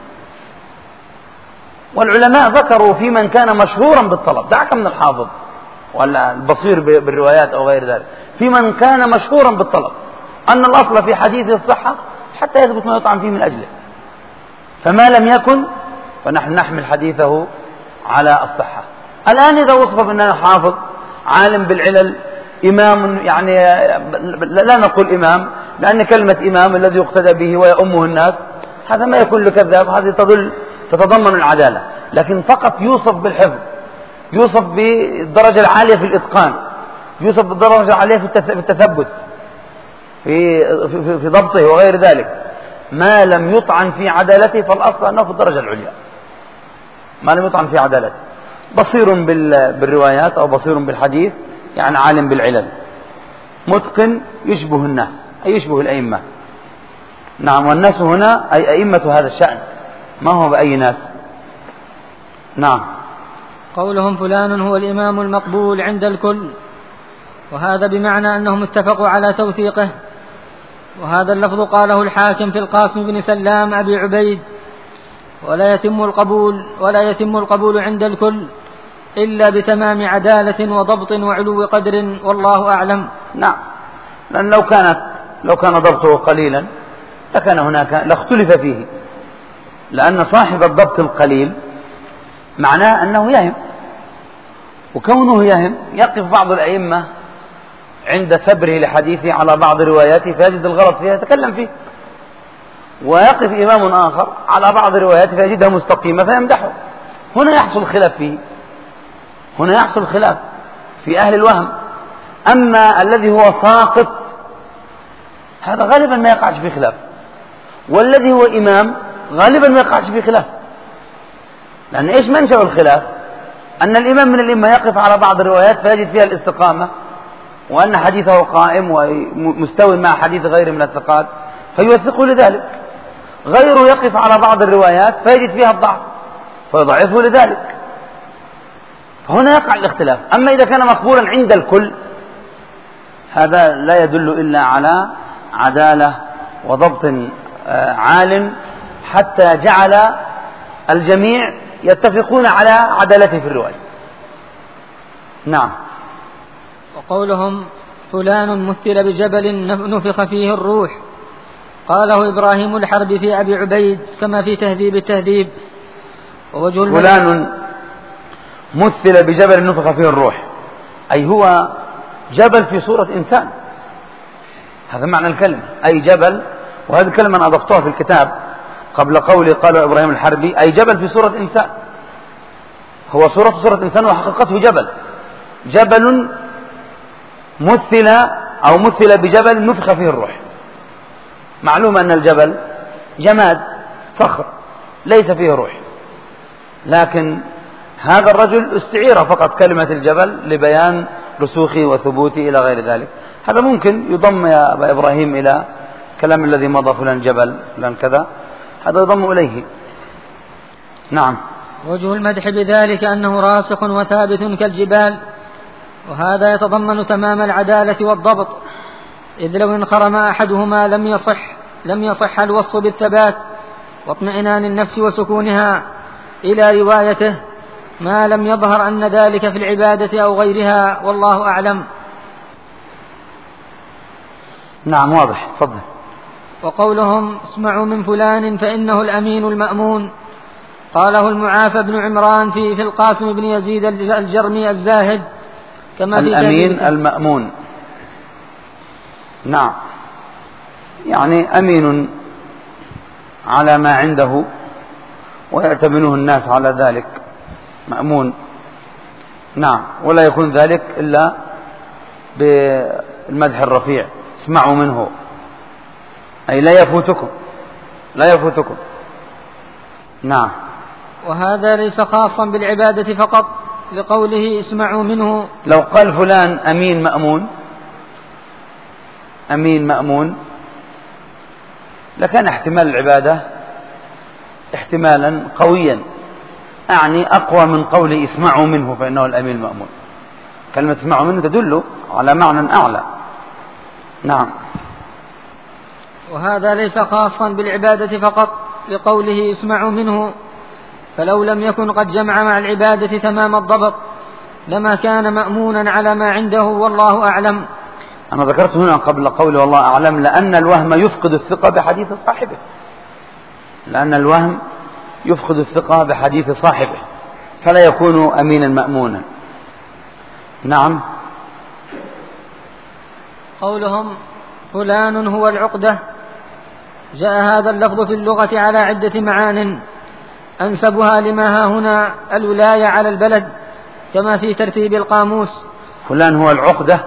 والعلماء ذكروا في من كان مشهورا بالطلب، دعك من الحافظ ولا البصير بالروايات أو غير ذلك، في من كان مشهورا بالطلب أن الأصل في حديثه الصحة حتى يثبت ما يطعن فيه من أجله، فما لم يكن فنحن نحمل حديثه على الصحة. الآن إذا وصف بأنه حافظ عالم بالعلل إمام، يعني لا نقول إمام لأن كلمة إمام الذي يقتدى به ويؤمه الناس هذا ما يكون لكذاب، هذه تدل تتضمن العدالة، لكن فقط يوصف بالحفظ، يوصف بالدرجة العالية في الإتقان، يوصف بالدرجة العالية في التثبت في, في, في ضبطه وغير ذلك، ما لم يطعن في عدالته فالأصل أنه في الدرجة العليا، ما لم يطعن في عدالته. بصير بالروايات أو بصير بالحديث يعني عالم بالعلل، متقن يشبه الناس أي يشبه الأئمة. نعم، والناس هنا أي أئمة هذا الشأن، ما هو بأي ناس. نعم. قولهم فلان هو الإمام المقبول عند الكل، وهذا بمعنى أنهم اتفقوا على توثيقه، وهذا اللفظ قاله الحاكم في القاسم بن سلام أبي عبيد، ولا يتم القبول ولا يتم القبول عند الكل إلا بتمام عدالة وضبط وعلو قدر، والله أعلم. نعم، لأن لو كانت لو كان ضبطه قليلا لكان هناك لاختلف فيه، لأن صاحب الضبط القليل معناه أنه يهم، وكونه يهم يقف بعض الأئمة عند ثبره لحديثه على بعض رواياته فيجد الغلط فيها يتكلم فيه، ويقف إمام آخر على بعض رواياته فيجدها مستقيمة فيمدحه، هنا يحصل خلاف فيه. هنا يحصل خلاف في أهل الوهم. أما الذي هو ساقط هذا غالبا ما يقعش في خلاف، والذي هو إمام غالبا ما يقعش في خلاف. لأن إيش منشأ الخلاف؟ أن الإمام من الإمة يقف على بعض الروايات فيجد فيها الاستقامة، وأن حديثه قائم ومستوي مع حديث غيره من الثقات فيوثقه لذلك. غيره يقف على بعض الروايات فيجد فيها الضعف فيضعفه لذلك. هنا يقع الاختلاف. أما إذا كان مقبولا عند الكل هذا لا يدل إلا على عدالة وضبط عال، حتى جعل الجميع يتفقون على عدالته في الرواية. نعم. وقولهم فلان مثل بجبل نفخ فيه الروح قاله إبراهيم الحربي في أبي عبيد كما في تهذيب التهذيب. ووجه فلان مثل بجبل نفخ فيه الروح أي هو جبل في صورة إنسان، هذا معنى الكلمة، أي جبل. وهذه الكلمة أنا أضفتها في الكتاب قبل قولي قال إبراهيم الحربي، أي جبل في صورة إنسان، هو صورة صورة إنسان وحقيقته جبل. جبل مثل أو مثل بجبل نفخ فيه الروح. معلوم أن الجبل جماد صخر ليس فيه روح، لكن هذا الرجل استعير فقط كلمة الجبل لبيان رسوخه وثبوته إلى غير ذلك. هذا ممكن يضم يا أبا إبراهيم إلى كلام الذي مضى فلان جبل فلان كذا، هذا يضم إليه. نعم. وجه المدح بذلك أنه راسخ وثابت كالجبال، وهذا يتضمن تمام العدالة والضبط، إذ لو انخرم أحدهما لم يصح لم يصح الوصف بالثبات واطمئنان النفس وسكونها إلى روايته، ما لم يظهر أن ذلك في العبادة أو غيرها، والله أعلم. نعم واضح. تفضل. وقولهم اسمعوا من فلان فإنه الأمين المأمون قاله المعافى بن عمران في في القاسم بن يزيد الجرمي الزاهد كما في الأمين المأمون. نعم، يعني أمين على ما عنده ويأتمنه الناس على ذلك، مأمون. نعم، ولا يكون ذلك إلا بالمدح الرفيع، اسمعوا منه أي لا يفوتكم لا يفوتكم. نعم. وهذا ليس خاصا بالعبادة فقط لقوله اسمعوا منه. لو قال فلان أمين مأمون أمين مأمون لكان احتمال العبادة احتمالا قويا، أعني أقوى من قول اسمعوا منه فإنه الأمين المأمون. كلمة اسمعوا منه تدل على معنى أعلى. نعم. وهذا ليس خاصا بالعبادة فقط لقوله اسمعوا منه، فلو لم يكن قد جمع مع العبادة تمام الضبط لما كان مأمونا على ما عنده، والله أعلم. أنا ذكرت هنا قبل قولي والله أعلم لأن الوهم يفقد الثقة بحديث صاحبه لأن الوهم يفقد الثقة بحديث صاحبه فلا يكون أمينا مأمونا. نعم. قولهم فلان هو العقدة، جاء هذا اللفظ في اللغة على عدة معان أنسبها لما ها هنا الولاية على البلد كما في ترتيب القاموس. فلان هو العقدة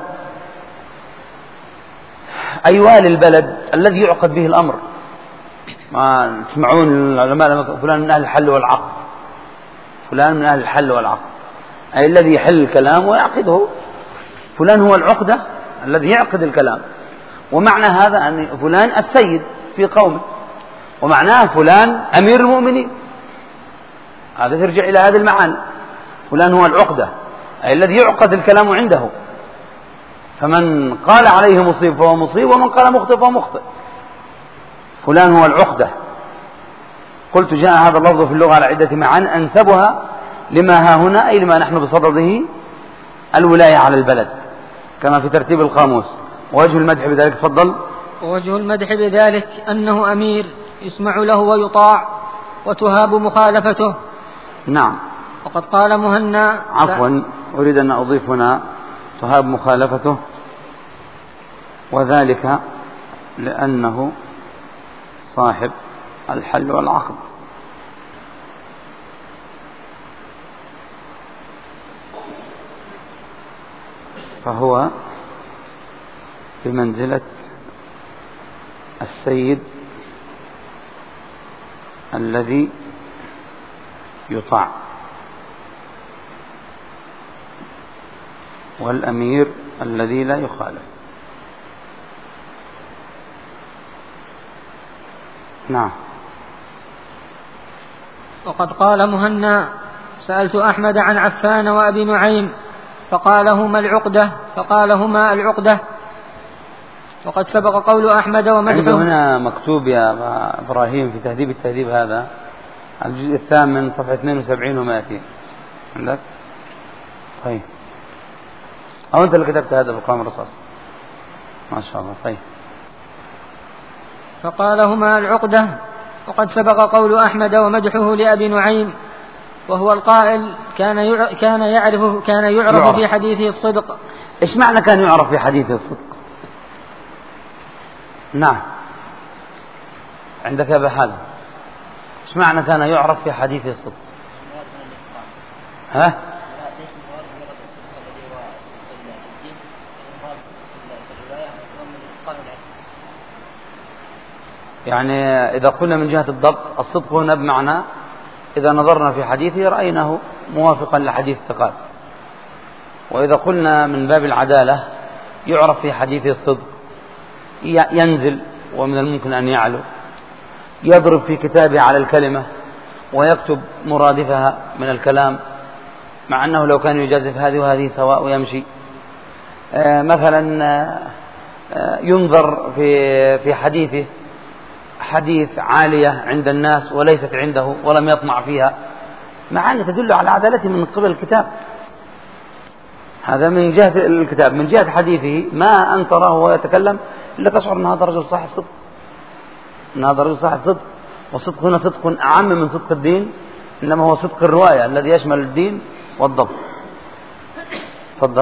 أي والي البلد الذي يعقد به الأمر. ما تسمعون العلماء فلان من أهل الحل والعقد، فلان من أهل الحل والعقد أي الذي يحل الكلام ويعقده. فلان هو العقدة الذي يعقد الكلام، ومعنى هذا أن فلان السيد في قومه، ومعناه فلان أمير المؤمنين. هذا ترجع إلى هذه المعاني. فلان هو العقدة أي الذي يعقد الكلام عنده، فمن قال عليه مصيب فهو مصيب، ومن قال مخطئ فهو مخطئ. فلان هو العقدة. قلت جاء هذا اللفظ في اللغة على عدة معاني أنسبها لما ها هنا أي لما نحن بصدده الولاية على البلد كما في ترتيب القاموس. ووجه المدح بذلك تفضل. ووجه المدح بذلك أنه أمير يسمع له ويطاع وتهاب مخالفته. نعم. وقد قال مهنا عفوا أريد أن أضيف هنا تهاب مخالفته، وذلك لأنه صاحب الحل والعقد. فهو بمنزلة السيد الذي يطاع والأمير الذي لا يخالف. نعم. وقد قال مهنا: سألت أحمد عن عفان وأبي نعيم فقال هما العقدة فقال هما العقدة. وقد سبق قول أحمد ومدحه. هنا مكتوب يا إبراهيم في تهذيب التهذيب هذا الجزء الثامن صفحة اثنين وسبعين ومائتين عندك؟ طيب، أو أنت اللي كتبت هذا بالقلم الرصاص؟ ما شاء الله. طيب. فقال هما العقدة. وقد سبق قول أحمد ومدحه لأبي نعيم وهو القائل كان كان يعرف كان يعرف, يعرف في حديثه الصدق. إيش معنى كان يعرف في حديثه الصدق؟ نعم، عندك يا أبا حازم، إيش معنى كان يعرف في حديثه الصدق؟ ها؟ يعني إذا قلنا من جهة الضبط الصدق هنا بمعنى إذا نظرنا في حديثه رأيناه موافقا لحديث الثقات، وإذا قلنا من باب العدالة يعرف في حديثه الصدق، ينزل ومن الممكن أن يعلو، يضرب في كتابه على الكلمة ويكتب مرادفها من الكلام، مع أنه لو كان يجازف هذه وهذه سواء ويمشي. آه مثلا آه ينظر في في حديثه حديث عالية عند الناس وليست عنده ولم يطمع فيها، مع أن تدل على عدالته من قبل الكتاب. هذا من جهة الكتاب. من جهة حديثه ما أن تراه وهو يتكلم إلا تشعر أن هذا رجل صاحب صدق، أن هذا رجل صاحب صدق. والصدق هنا صدق أعم من صدق الدين، إنما هو صدق الرواية الذي يشمل الدين والضبط. تفضل.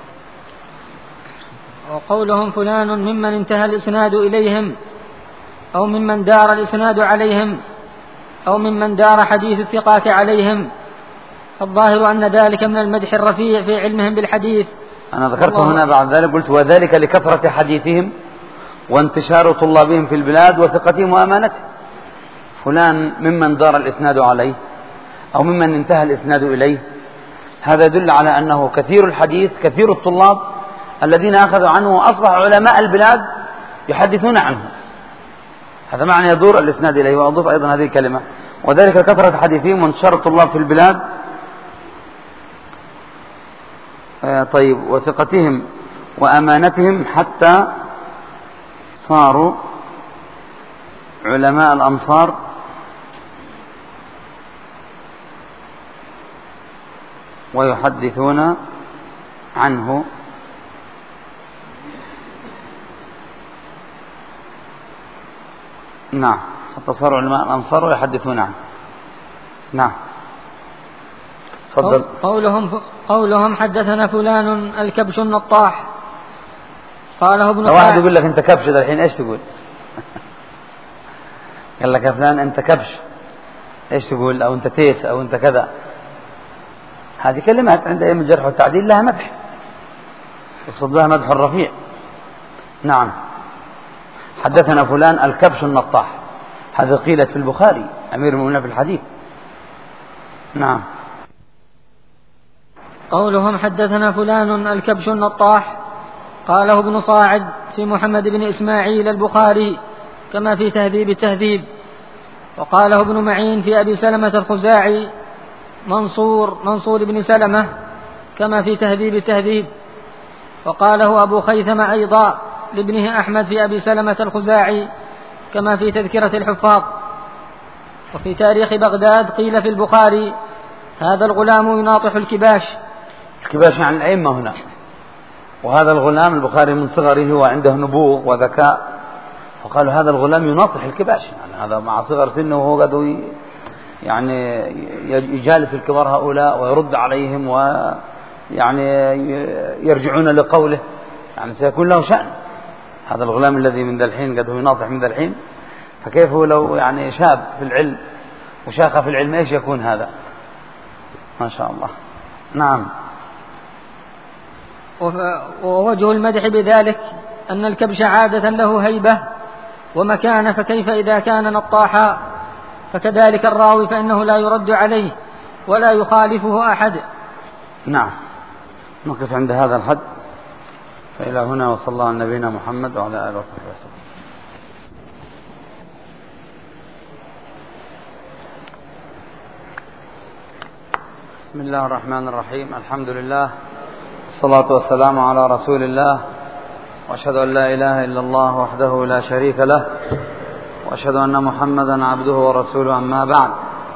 وقولهم فلان ممن انتهى الإسناد إليهم أو ممن دار الإسناد عليهم أو ممن دار حديث الثقات عليهم، فالظاهر أن ذلك من المدح الرفيع في علمهم بالحديث. أنا ذكرت هنا بعد ذلك قلت وذلك لكثرة حديثهم وانتشار طلابهم في البلاد وثقتهم وأمانتهم. فلان ممن دار الإسناد عليه أو ممن انتهى الإسناد إليه، هذا يدل على أنه كثير الحديث كثير الطلاب الذين أخذوا عنه وأصبح علماء البلاد يحدثون عنه. هذا معنى يدور الإسناد إليه. وأضيف أيضا هذه الكلمة وذلك كثرة حديثهم وانتشار الطلاب في البلاد آه طيب وثقتهم وأمانتهم حتى صاروا علماء الأمصار ويحدثون عنه نعم حتى صاروا علماء الأمصار ويحدثون عنه. نعم. تفضل. قولهم قولهم حدثنا فلان الكبش النطاح قاله ابن واحد يقول لك أنت كبش الحين إيش تقول؟ قال لك يا فلان أنت كبش إيش تقول؟ أو أنت تيس أو أنت كذا. هذه كلمات عند أئمة الجرح والتعديل لها مدح، يقصد لها مدح الرفيع. نعم. حدثنا فلان الكبش النطاح، هذا قيلت في البخاري أمير المؤمنين في الحديث. نعم. قولهم حدثنا فلان الكبش النطاح قاله ابن صاعد في محمد بن إسماعيل البخاري كما في تهذيب التهذيب، وقاله ابن معين في أبي سلمة الخزاعي منصور منصور بن سلمة كما في تهذيب التهذيب، وقاله أبو خيثمة أيضا لابنه أحمد في أبي سلمة الخزاعي كما في تذكرة الحفاظ. وفي تاريخ بغداد قيل في البخاري هذا الغلام يناطح الكباش. الكباش عن الأئمة هنا. وهذا الغلام البخاري من صغره وعنده نبوغ وذكاء، فقالوا هذا الغلام يناطح الكباش، يعني هذا مع صغر سنه وهو قد يعني يجالس الكبار هؤلاء ويرد عليهم ويعني يرجعون لقوله، يعني سيكون له شأن. هذا الغلام الذي من ذا الحين قد هو يناطح من ذا الحين، فكيف لو يعني شاب في العلم وشاخ في العلم ايش يكون هذا؟ ما شاء الله. نعم. ووجه المدح بذلك أن الكبش عادة له هيبة ومكانة، فكيف إذا كان نطاحا؟ فكذلك الراوي فإنه لا يرد عليه ولا يخالفه أحد. نعم، نقف عند هذا الحد. فإلى هنا، وصلى الله على نبينا محمد وعلى آله وصحبه وسلم. بسم الله الرحمن الرحيم. الحمد لله، الصلاة والسلام على رسول الله، وأشهد أن لا إله إلا الله وحده لا شريك له، وأشهد أن محمدا عبده ورسوله. أما بعد،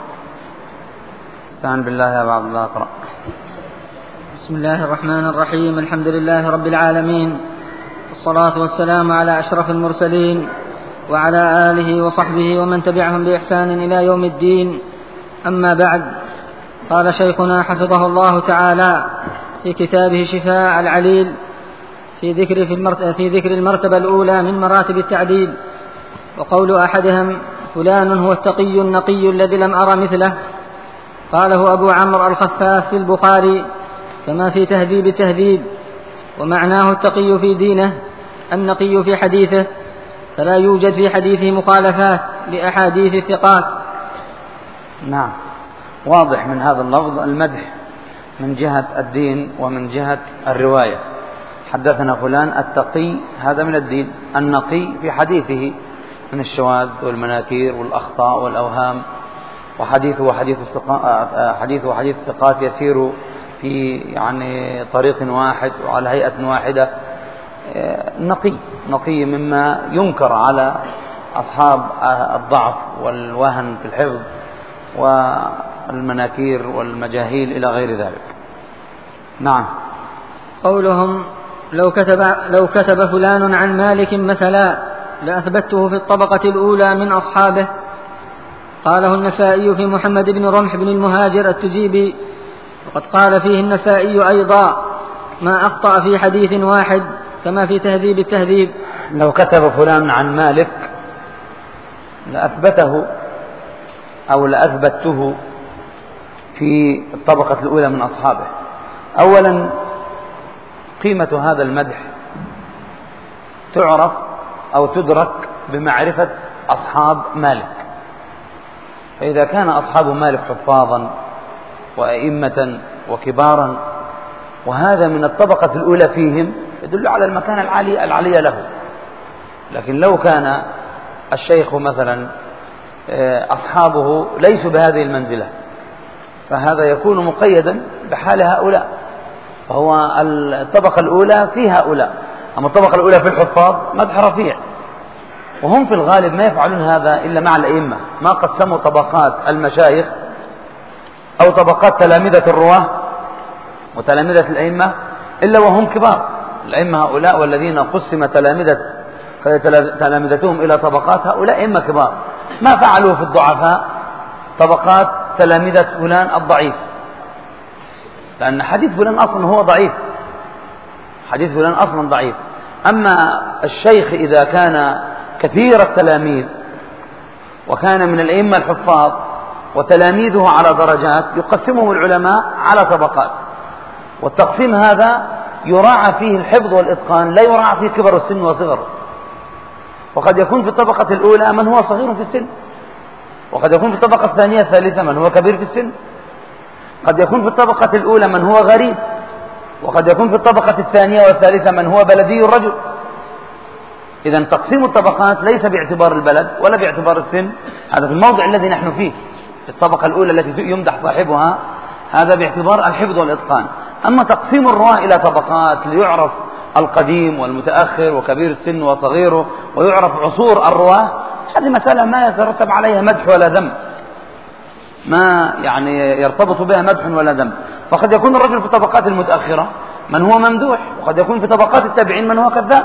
استعن بالله يا عبد الله، اقرأ. بسم الله الرحمن الرحيم. الحمد لله رب العالمين، والصلاة والسلام على أشرف المرسلين وعلى آله وصحبه ومن تبعهم بإحسان إلى يوم الدين. أما بعد، قال شيخنا حفظه الله تعالى في كتابه شفاء العليل في ذكر, في, في ذكر المرتبة الأولى من مراتب التعديل، وقول أحدهم فلان هو التقي النقي الذي لم أرى مثله، قاله أبو عمرو الخفاف في البخاري كما في تهذيب التهذيب، ومعناه التقي في دينه النقي في حديثه، فلا يوجد في حديثه مخالفات لأحاديث الثقات. نعم، واضح من هذا اللفظ المدح من جهة الدين ومن جهة الرواية. حدثنا فلان التقي، هذا من الدين، النقي في حديثه من الشواذ والمناكير والأخطاء والأوهام، وحديثه وحديث حديثه وحديث الثقات يسير في يعني طريق واحد وعلى هيئة واحدة. نقي نقي مما ينكر على أصحاب الضعف والوهن في الحفظ والمناكير والمجاهيل إلى غير ذلك. نعم. قولهم لو كتب, لو كتب فلان عن مالك مثلا لأثبته في الطبقة الأولى من أصحابه، قاله النسائي في محمد بن رمح بن المهاجر التجيبي، وقد قال فيه النسائي أيضا ما أخطأ في حديث واحد كما في تهذيب التهذيب. لو كتب فلان عن مالك لأثبته أو لأثبته في الطبقة الأولى من أصحابه. أولا، قيمة هذا المدح تعرف أو تدرك بمعرفة أصحاب مالك، فإذا كان أصحاب مالك حفاظا وأئمة وكبارا، وهذا من الطبقة الأولى فيهم، يدل على المكانة العالية العالية له. لكن لو كان الشيخ مثلا أصحابه ليسوا بهذه المنزلة، فهذا يكون مقيدا بحال هؤلاء، فهو الطبقة الأولى في هؤلاء. أما الطبقة الأولى في الحفاظ مدح رفيع، وهم في الغالب ما يفعلون هذا إلا مع الأئمة، ما قسموا طبقات المشايخ أو طبقات تلامذة الرواه وتلامذة الأئمة إلا وهم كبار. الأئمة هؤلاء والذين قسم تلامذة تلامذتهم إلى طبقات، هؤلاء أئمة كبار، ما فعلوا في الضعفاء طبقات تلامذة فلان الضعيف، لأن حديث فلان أصلا هو ضعيف، حديث فلان أصلا ضعيف. أما الشيخ إذا كان كثير التلاميذ وكان من الأئمة الحفاظ وتلاميذه على درجات، يقسمهم العلماء على طبقات، والتقسيم هذا يراعى فيه الحفظ والإتقان، لا يراعى فيه كبر السن وصغره. وقد يكون في الطبقة الأولى من هو صغير في السن، وقد يكون في الطبقة الثانية الثالثة من هو كبير في السن، قد يكون في الطبقة الأولى من هو غريب، وقد يكون في الطبقة الثانية والثالثة من هو بلدي الرجل. إذن تقسيم الطبقات ليس باعتبار البلد ولا باعتبار السن، هذا في الموضع الذي نحن فيه، في الطبقة الأولى التي يمدح صاحبها، هذا باعتبار الحفظ والإتقان. أما تقسيم الرواة إلى طبقات ليعرف القديم والمتأخر وكبير السن وصغيره، ويعرف عصور الرواة، هذه مسألة ما يترتب عليها مدح ولا ذم، ما يعني يرتبط بها مدح ولا ذم. فقد يكون الرجل في الطبقات المتأخرة من هو ممدوح، وقد يكون في طبقات التابعين من هو كذاب.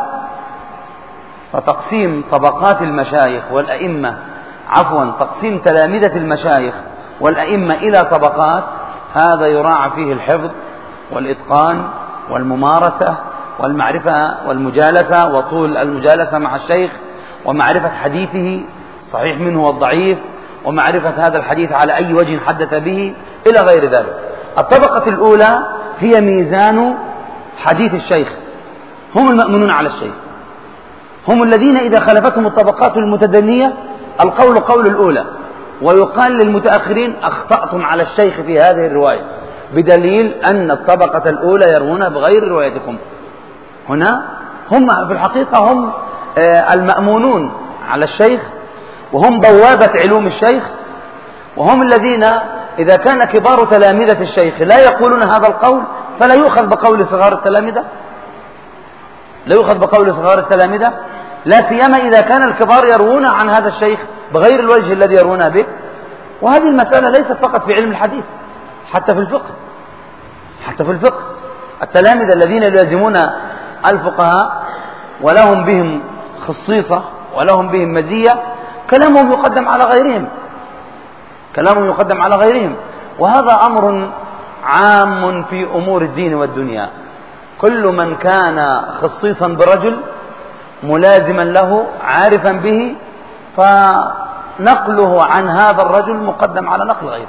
فتقسيم طبقات المشايخ والأئمة، عفوا تقسيم تلامذة المشايخ والأئمة إلى طبقات، هذا يراعى فيه الحفظ والإتقان والممارسة والمعرفة والمجالسة وطول المجالسة مع الشيخ، ومعرفة حديثه صحيح منه والضعيف، ومعرفة هذا الحديث على أي وجه حدث به إلى غير ذلك. الطبقة الأولى هي ميزان حديث الشيخ هم المأمونون على الشيخ، هم الذين إذا خلفتهم الطبقات المتدنية القول قول الأولى، ويقال للمتأخرين أخطأتم على الشيخ في هذه الرواية، بدليل أن الطبقة الأولى يروون بغير روايتكم. هنا هم في الحقيقة هم المأمونون على الشيخ، وهم بوابة علوم الشيخ، وهم الذين إذا كان كبار تلامذة الشيخ لا يقولون هذا القول فلا يؤخذ بقول صغار التلامذة، لا يؤخذ بقول صغار التلامذة، لا سيما إذا كان الكبار يروون عن هذا الشيخ بغير الوجه الذي يروون به. وهذه المسألة ليست فقط في علم الحديث، حتى في الفقه، حتى في الفقه التلامذة الذين يلازمون الفقهاء ولهم بهم خصيصة ولهم بهم مزية كلامهم يقدم على غيرهم، كلامهم يقدم على غيرهم. وهذا أمر عام في أمور الدين والدنيا، كل من كان خصيصا برجل ملازما له عارفا به فنقله عن هذا الرجل مقدم على نقل غيره.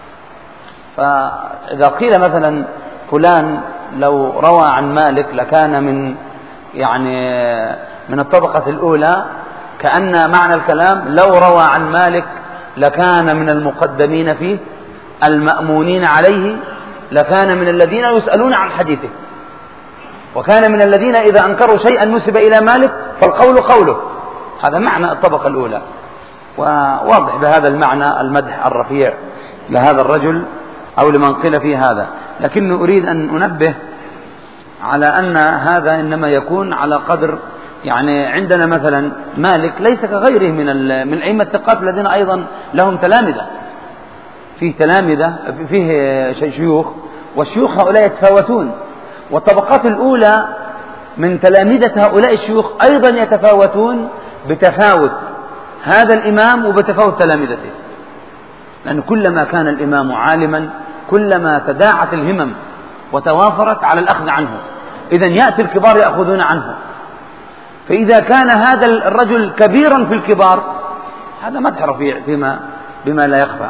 فإذا قيل مثلا فلان لو روى عن مالك لكان من يعني من الطبقة الأولى، كأن معنى الكلام لو روى عن مالك لكان من المقدمين فيه المأمونين عليه، لكان من الذين يسألون عن حديثه، وكان من الذين إذا أنكروا شيئا نسب إلى مالك فالقول قوله. هذا معنى الطبقة الأولى، وواضح بهذا المعنى المدح الرفيع لهذا الرجل أو لمن قيل فيه هذا. لكن أريد أن أنبه على أن هذا إنما يكون على قدر، يعني عندنا مثلا مالك ليس كغيره من من أئمة الثقات الذين أيضا لهم تلامذة، فيه تلامذة فيه شيوخ، والشيوخ هؤلاء يتفاوتون، والطبقات الأولى من تلامذة هؤلاء الشيوخ أيضا يتفاوتون بتفاوت هذا الإمام وبتفاوت تلامذته، لأن كلما كان الإمام عالما كلما تداعت الهمم وتوافرت على الأخذ عنه، إذن يأتي الكبار يأخذون عنه. فإذا كان هذا الرجل كبيرا في الكبار هذا مدح رفيع فيما بما لا يخفى.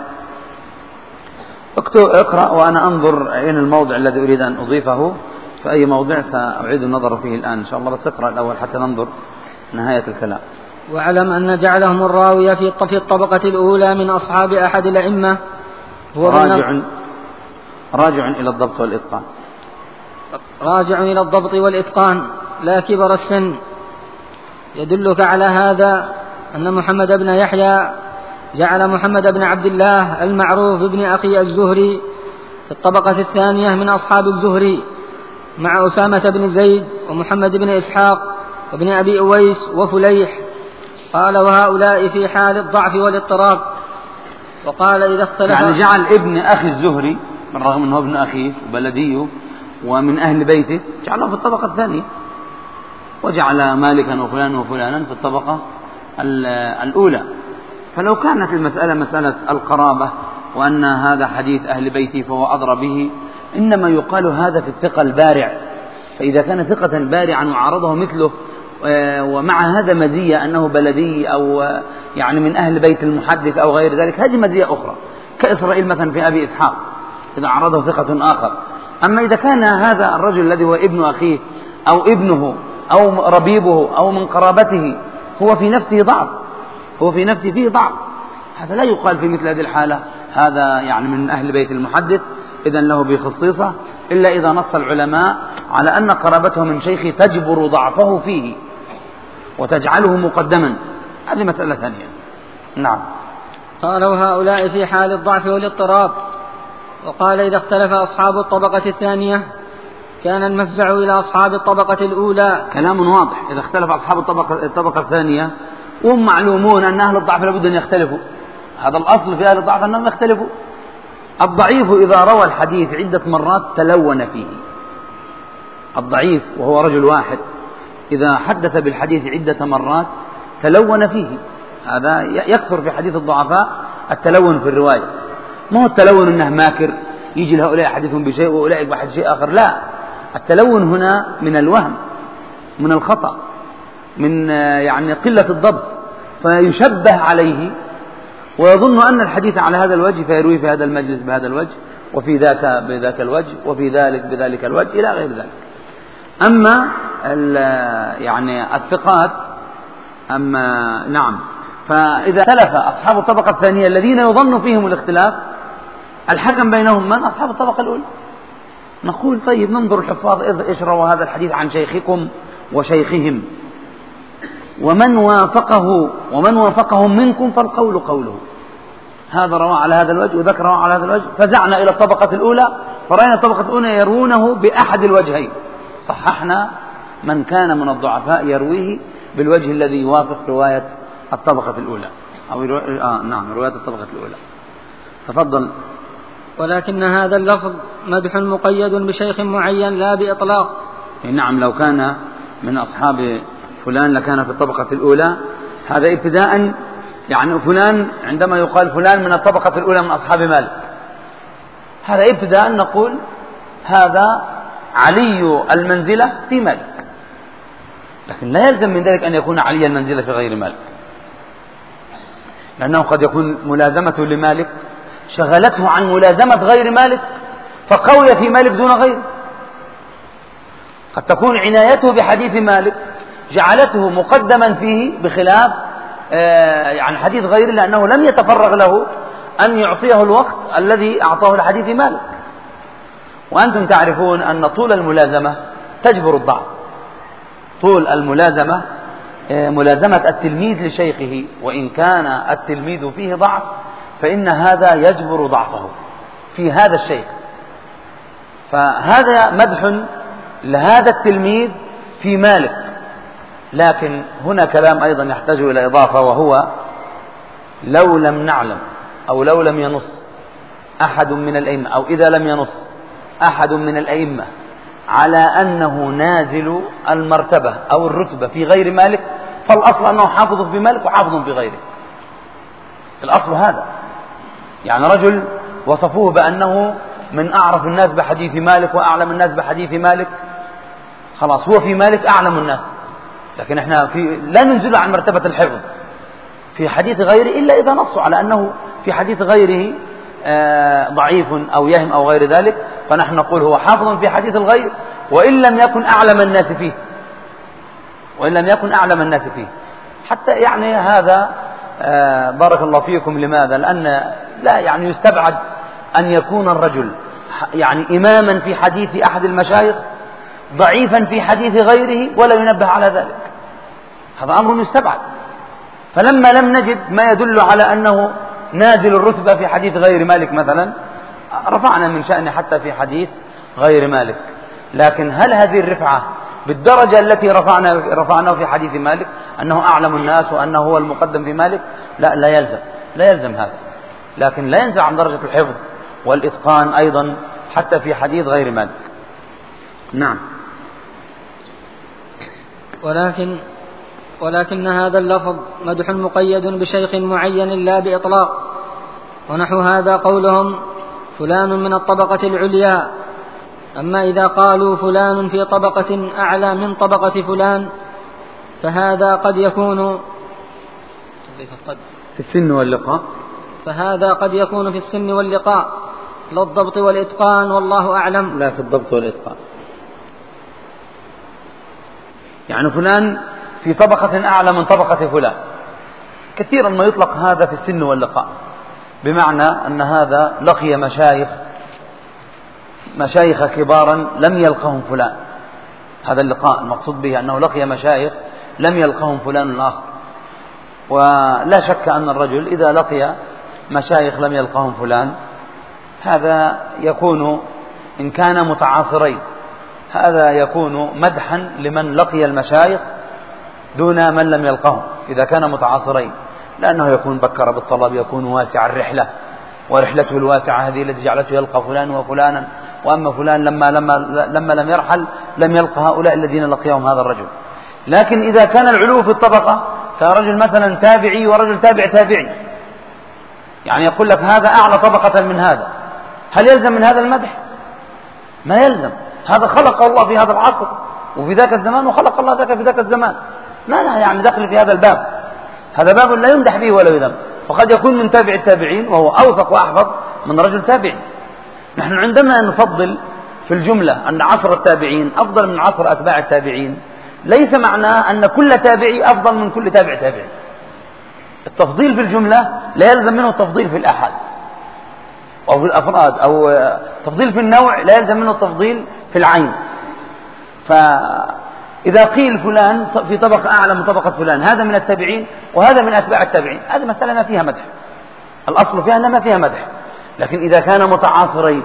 اقرأ وأنا أنظر أين الموضع الذي أريد أن أضيفه، في أي موضع سأعيد النظر فيه الآن إن شاء الله، بس اقرأ الأول حتى ننظر نهاية الكلام. واعلم أن جعلهم الراوية في الطبقة الأولى من أصحاب أحد الأئمة هو راجع راجع إلى الضبط والإتقان، راجع إلى الضبط والإتقان لا كبر السن. يدلك على هذا أن محمد بن يحيى جعل محمد بن عبد الله المعروف بن أخي الزهري في الطبقة الثانية من أصحاب الزهري مع أسامة بن زيد ومحمد بن إسحاق وابن أبي أويس وفليح. قال وهؤلاء في حال الضعف والاضطراب. وقال إذا اختلف، يعني جعل ابن أخي الزهري بالرغم أنه ابن أخيه وبلديه ومن أهل بيته جعله في الطبقة الثانية، وجعل مالكا وفلانا وفلانا في الطبقة الأولى. فلو كانت المسألة مسألة القرابة وأن هذا حديث أهل بيتي فهو أضرى به، إنما يقال هذا في الثقة البارع. فإذا كان ثقة بارعا وعارضه مثله ومع هذا مزية أنه بلدي أو يعني من أهل بيت المحدث أو غير ذلك، هذه مزية أخرى، كإسرائيل مثلا في أبي إسحاق إذا عرضه ثقة آخر. أما إذا كان هذا الرجل الذي هو ابن أخيه أو ابنه أو ربيبه أو من قرابته هو في نفسه ضعف، هو في نفسه فيه ضعف، هذا لا يقال في مثل هذه الحالة هذا يعني من أهل بيت المحدث إذن له بخصيصة، إلا إذا نص العلماء على أن قرابته من شيخ تجبر ضعفه فيه وتجعله مقدما، هذه مسألة ثانية. نعم. قالوا هؤلاء في حال الضعف والاضطراب. وقال إذا اختلف أصحاب الطبقة الثانية كان المفزع إلى أصحاب الطبقة الأولى. كلام واضح. إذا اختلف أصحاب الطبقة, الطبقة الثانية وهم معلومون أن أهل الضعف لابد أن يختلفوا، هذا الأصل في أهل الضعف أنهم يختلفوا. الضعيف إذا روى الحديث عدة مرات تلون فيه، الضعيف وهو رجل واحد إذا حدث بالحديث عدة مرات تلون فيه، هذا يكثر في حديث الضعفاء التلون في الرواية. ما هو التلون أنه ماكر يجي لهؤلاء يحدثهم بشيء وأولئك بحد شيء آخر، لا، التلون هنا من الوهم، من الخطأ، من يعني قلة الضبط، فيشبه عليه ويظن أن الحديث على هذا الوجه فيروي في هذا المجلس بهذا الوجه، وفي ذاك بذاك الوجه، وفي ذلك بذلك الوجه، إلى غير ذلك. أما يعني الثقات، أما نعم، فإذا اختلف أصحاب الطبقة الثانية الذين يظن فيهم الاختلاف، الحكم بينهم من؟ أصحاب الطبقة الأولى. نقول طيب ننظر الحفاظ إيش روى هذا الحديث عن شيخكم وشيخهم، ومن وافقه ومن وافقهم منكم فالقول قوله. هذا روى على هذا الوجه وذاك روى على هذا الوجه، فزعنا إلى الطبقة الأولى فرأينا الطبقة الأولى يروونه بأحد الوجهين، صححنا من كان من الضعفاء يرويه بالوجه الذي يوافق رواية الطبقة الأولى أو رو... آه نعم رواية الطبقة الأولى. تفضل. ولكن هذا اللفظ مدح مقيد بشيخ معين لا بإطلاق. نعم، لو كان من أصحاب فلان لكان في الطبقة الأولى. هذا ابتداء، يعني فلان عندما يقال فلان من الطبقة الأولى من أصحاب مالك، هذا ابتداء نقول هذا علي المنزلة في مالك، لكن لا يلزم من ذلك أن يكون علي المنزلة في غير مالك، لأنه قد يكون ملازمته لمالك شغلته عن ملازمة غير مالك فقوي في مالك دون غيره. قد تكون عنايته بحديث مالك جعلته مقدما فيه بخلاف آه يعني حديث غيره، لأنه لم يتفرغ له أن يعطيه الوقت الذي أعطاه لحديث مالك. وأنتم تعرفون أن طول الملازمة تجبر الضعف. طول الملازمة آه ملازمة التلميذ لشيخه، وإن كان التلميذ فيه ضعف فإن هذا يجبر ضعفه في هذا الشيخ. فهذا مدح لهذا التلميذ في مالك. لكن هنا كلام أيضا يحتاج إلى إضافة، وهو لو لم نعلم أو لو لم ينص أحد من الأئمة، أو إذا لم ينص أحد من الأئمة على أنه نازل المرتبة أو الرتبة في غير مالك، فالأصل أنه حافظ في مالك وحافظ في غيره. الأصل هذا. يعني رجل وصفوه بأنه من أعرف الناس بحديث مالك وأعلم الناس بحديث مالك، خلاص هو في مالك أعلم الناس، لكن احنا في لا ننزل عن مرتبة الحفظ في حديث غيره إلا إذا نصوا على أنه في حديث غيره آه ضعيف أو يهم أو غير ذلك، فنحن نقول هو حافظ في حديث الغير وإن لم يكن أعلم الناس فيه، وإن لم يكن أعلم الناس فيه. حتى يعني هذا آه بارك الله فيكم. لماذا؟ لأن لا يعني يستبعد أن يكون الرجل يعني إماما في حديث أحد المشايخ ضعيفا في حديث غيره ولا ينبه على ذلك، هذا أمر يستبعد. فلما لم نجد ما يدل على أنه نازل الرتبة في حديث غير مالك مثلا، رفعنا من شأنه حتى في حديث غير مالك. لكن هل هذه الرفعة بالدرجة التي رفعنا رفعناه في حديث مالك أنه أعلم الناس وأنه هو المقدم في مالك؟ لا، لا يلزم لا يلزم هذا. لكن لا ينزل عن درجة الحفظ والإتقان أيضا حتى في حديث غير مالك. نعم. ولكن ولكن هذا اللفظ مدح مقيد بشيخ معين لا بإطلاق. ونحو هذا قولهم فلان من الطبقة العليا. أما إذا قالوا فلان في طبقة أعلى من طبقة فلان فهذا قد يكون في السن واللقاء فهذا قد يكون في السن واللقاء لا الضبط والإتقان، والله أعلم. لا في الضبط والإتقان. يعني فلان في طبقة أعلى من طبقة فلان، كثيرا ما يطلق هذا في السن واللقاء، بمعنى أن هذا لقي مشايخ مشايخ كبارا لم يلقهم فلان. هذا اللقاء المقصود به أنه لقي مشايخ لم يلقهم فلان الآخر. ولا شك أن الرجل إذا لقي مشايخ لم يلقهم فلان هذا يكون إن كان متعاصرين هذا يكون مدحا لمن لقي المشايخ دون من لم يلقهم إذا كان متعاصرين، لأنه يكون بكر بالطلب، يكون واسع الرحلة، ورحلته الواسعة هذه التي جعلته يلقى فلان وفلانا. وأما فلان لما, لما, لما لم يرحل لم يلقى هؤلاء الذين لقيهم هذا الرجل. لكن إذا كان العلو في الطبقة كرجل مثلا تابعي ورجل تابع تابعي، يعني يقول لك هذا أعلى طبقة من هذا، هل يلزم من هذا المدح؟ ما يلزم. هذا خلق الله في هذا العصر وفي ذاك الزمان، وخلق الله ذاك في ذاك الزمان، ما لا يعني دخل في هذا الباب. هذا باب لا يمدح به ولا يذم. وقد يكون من تابع التابعين وهو أوثق وأحفظ من رجل تابعي. نحن عندما نفضل في الجملة أن عصر التابعين أفضل من عصر أتباع التابعين، ليس معناه أن كل تابعي أفضل من كل تابع تابعي. التفضيل في الجملة لا يلزم منه التفضيل في الأحد أو في الأفراد، أو تفضيل في النوع لا يلزم منه التفضيل في العين. فإذا قيل فلان في طبقة أعلى من طبقة فلان، هذا من التابعين وهذا من أتباع التابعين، هذه مسألة ما فيها مدح، الأصل فيها أنها ما فيها مدح. لكن إذا كان متعاصرين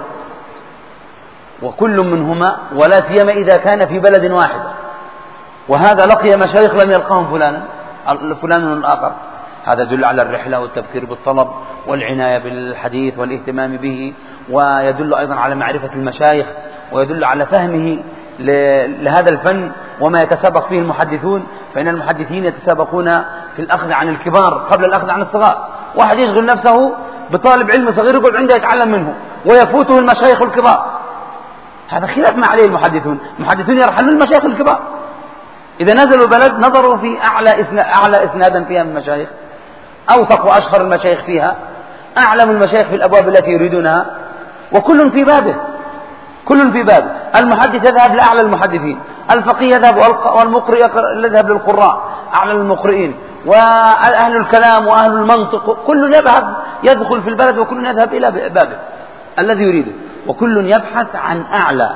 وكل منهما، ولا سيما إذا كان في بلد واحد، وهذا لقي مشايخ لم يلقاهم فلانا فلان الآخر، هذا يدل على الرحلة والتبكير بالطلب والعناية بالحديث والاهتمام به، ويدل أيضا على معرفة المشايخ، ويدل على فهمه لهذا الفن وما يتسابق فيه المحدثون، فإن المحدثين يتسابقون في الأخذ عن الكبار قبل الأخذ عن الصغار. واحد يشغل نفسه بطالب علم صغير يقعد عنده يتعلم منه ويفوته المشايخ الكبار، هذا خلاف ما عليه المحدثون. المحدثون يرحلون المشايخ الكبار، إذا نزلوا بلد نظروا في أعلى, إسنا أعلى إسنادا فيها من المشايخ، أوثق وأشهر المشايخ فيها، أعلم المشايخ في الأبواب التي يريدونها، وكل في بابه، كل في بابه. المحدث يذهب لأعلى المحدثين، الفقيه يذهب، والمقرئ يذهب للقراء أعلى المقرئين، وأهل الكلام وأهل المنطق، كل يذهب يدخل في البلد وكل يذهب إلى بابه الذي يريده، وكل يبحث عن أعلى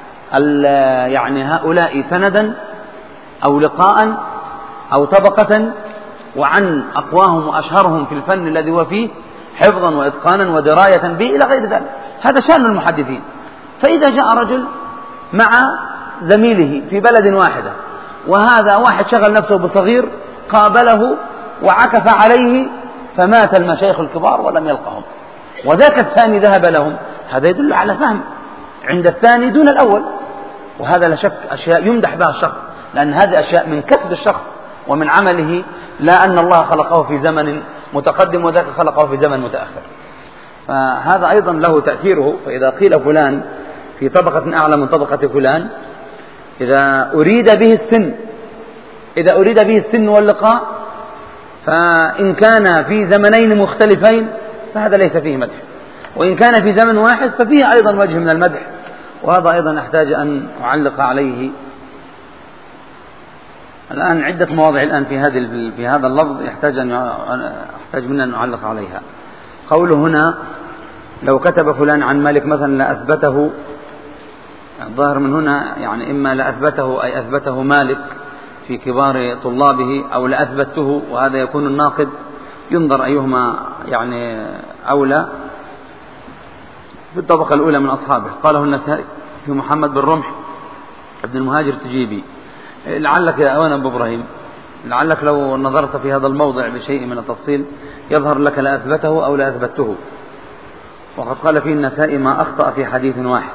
يعني هؤلاء سندا أو لقاء أو طبقة، وعن أقواهم وأشهرهم في الفن الذي هو فيه حفظا وإتقانا ودراية به إلى غير ذلك. هذا شأن المحدثين. فإذا جاء رجل مع زميله في بلد واحدة، وهذا واحد شغل نفسه بصغير قابله وعكف عليه فمات المشايخ الكبار ولم يلقهم، وذاك الثاني ذهب لهم، هذا يدل على فهم عند الثاني دون الأول. وهذا لا شك أشياء يمدح بها الشخص، لأن هذه أشياء من كسب الشخص ومن عمله، لا أن الله خلقه في زمن متقدم وذاك خلقه في زمن متأخر. فهذا أيضا له تأثيره. فإذا قيل فلان في طبقة أعلى من طبقة فلان، إذا أريد به السن إذا أريد به السن واللقاء، فإن كان في زمنين مختلفين فهذا ليس فيه مدح، وإن كان في زمن واحد ففيه أيضا وجه من المدح. وهذا أيضا أحتاج أن أعلق عليه الآن عدة مواضع الآن في هذا في هذا اللفظ يحتاج أن أحتاج منا أن نعلق عليها. قوله هنا لو كتب فلان عن مالك مثلا لأثبته، الظاهر من هنا يعني إما لأثبته أي أثبته مالك في كبار طلابه، أو لأثبته، وهذا يكون الناقد ينظر أيهما يعني أولى. في الطبقة الأولى من أصحابه قاله النسائي في محمد بن رمح ابن المهاجر تجيبي. لعلك يا أوان أبو إبراهيم، لعلك لو نظرت في هذا الموضع بشيء من التفصيل يظهر لك لأثبته أو لأثبته. وقد قال فيه النسائي ما أخطأ في حديث واحد.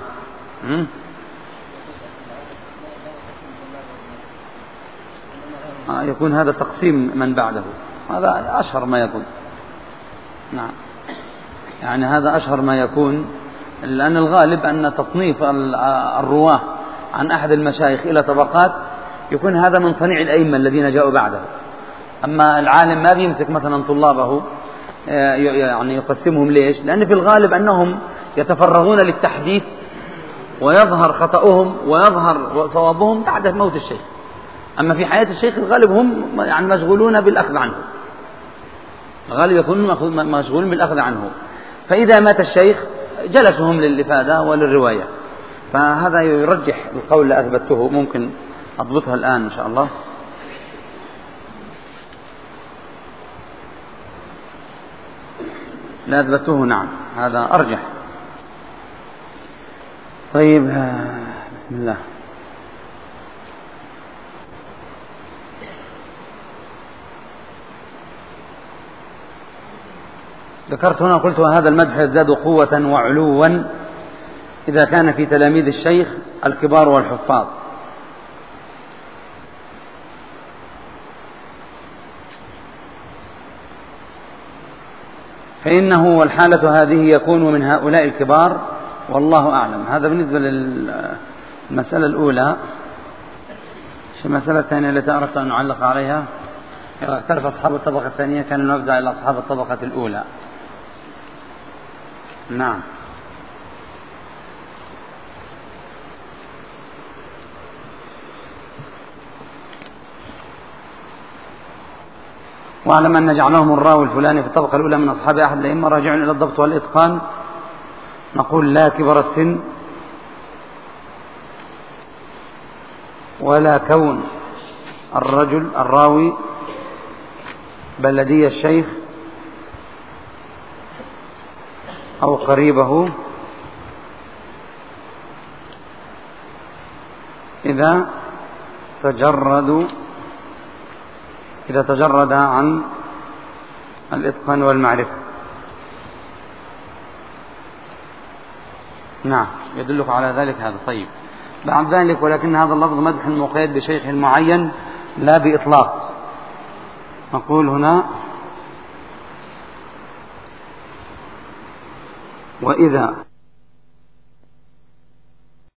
آه يكون هذا تقسيم من بعده، هذا أشهر ما يكون. نعم، يعني هذا أشهر ما يكون، لأن الغالب أن تصنيف الرواه عن أحد المشايخ إلى طبقات يكون هذا من صنيع الأئمة الذين جاءوا بعده. أما العالم ما بيمسك مثلا طلابه يعني يقسمهم. ليش؟ لأن في الغالب أنهم يتفرغون للتحديث ويظهر خطأهم ويظهر صوابهم بعد موت الشيخ. أما في حياة الشيخ الغالب هم يعني مشغولون بالأخذ عنه، الغالب يكونون مشغولون بالأخذ عنه. فإذا مات الشيخ جلسوا هم للإفادة وللرواية. فهذا يرجح القول لأثبته. ممكن أضبطها الآن إن شاء الله. لأثبته، نعم، هذا أرجح. طيب، بسم الله. ذكرت هنا قلت وهذا المدح يزداد قوة وعلوا إذا كان في تلاميذ الشيخ الكبار والحفاظ. فإنه والحالة هذه يكون من هؤلاء الكبار والله أعلم. هذا بالنسبة للمسألة الأولى. المسألة الثانية التي أردت أن أعلق عليها، إذا اختلف أصحاب الطبقة الثانية كان المفزع إلى أصحاب الطبقة الأولى. نعم. واعلم أن جعلهم الراوي الفلاني في الطبقة الأولى من أصحاب أحد الأئمة راجع إلى الضبط والإتقان، نقول لا كبر السن ولا كون الرجل الراوي بلدي الشيخ أو قريبه إذا تجرد إذا تجرد عن الإتقان والمعرفة. نعم يدلك على ذلك هذا. طيب بعد ذلك ولكن هذا اللفظ مدح مقيد بشيخ معين لا بإطلاق. نقول هنا وإذا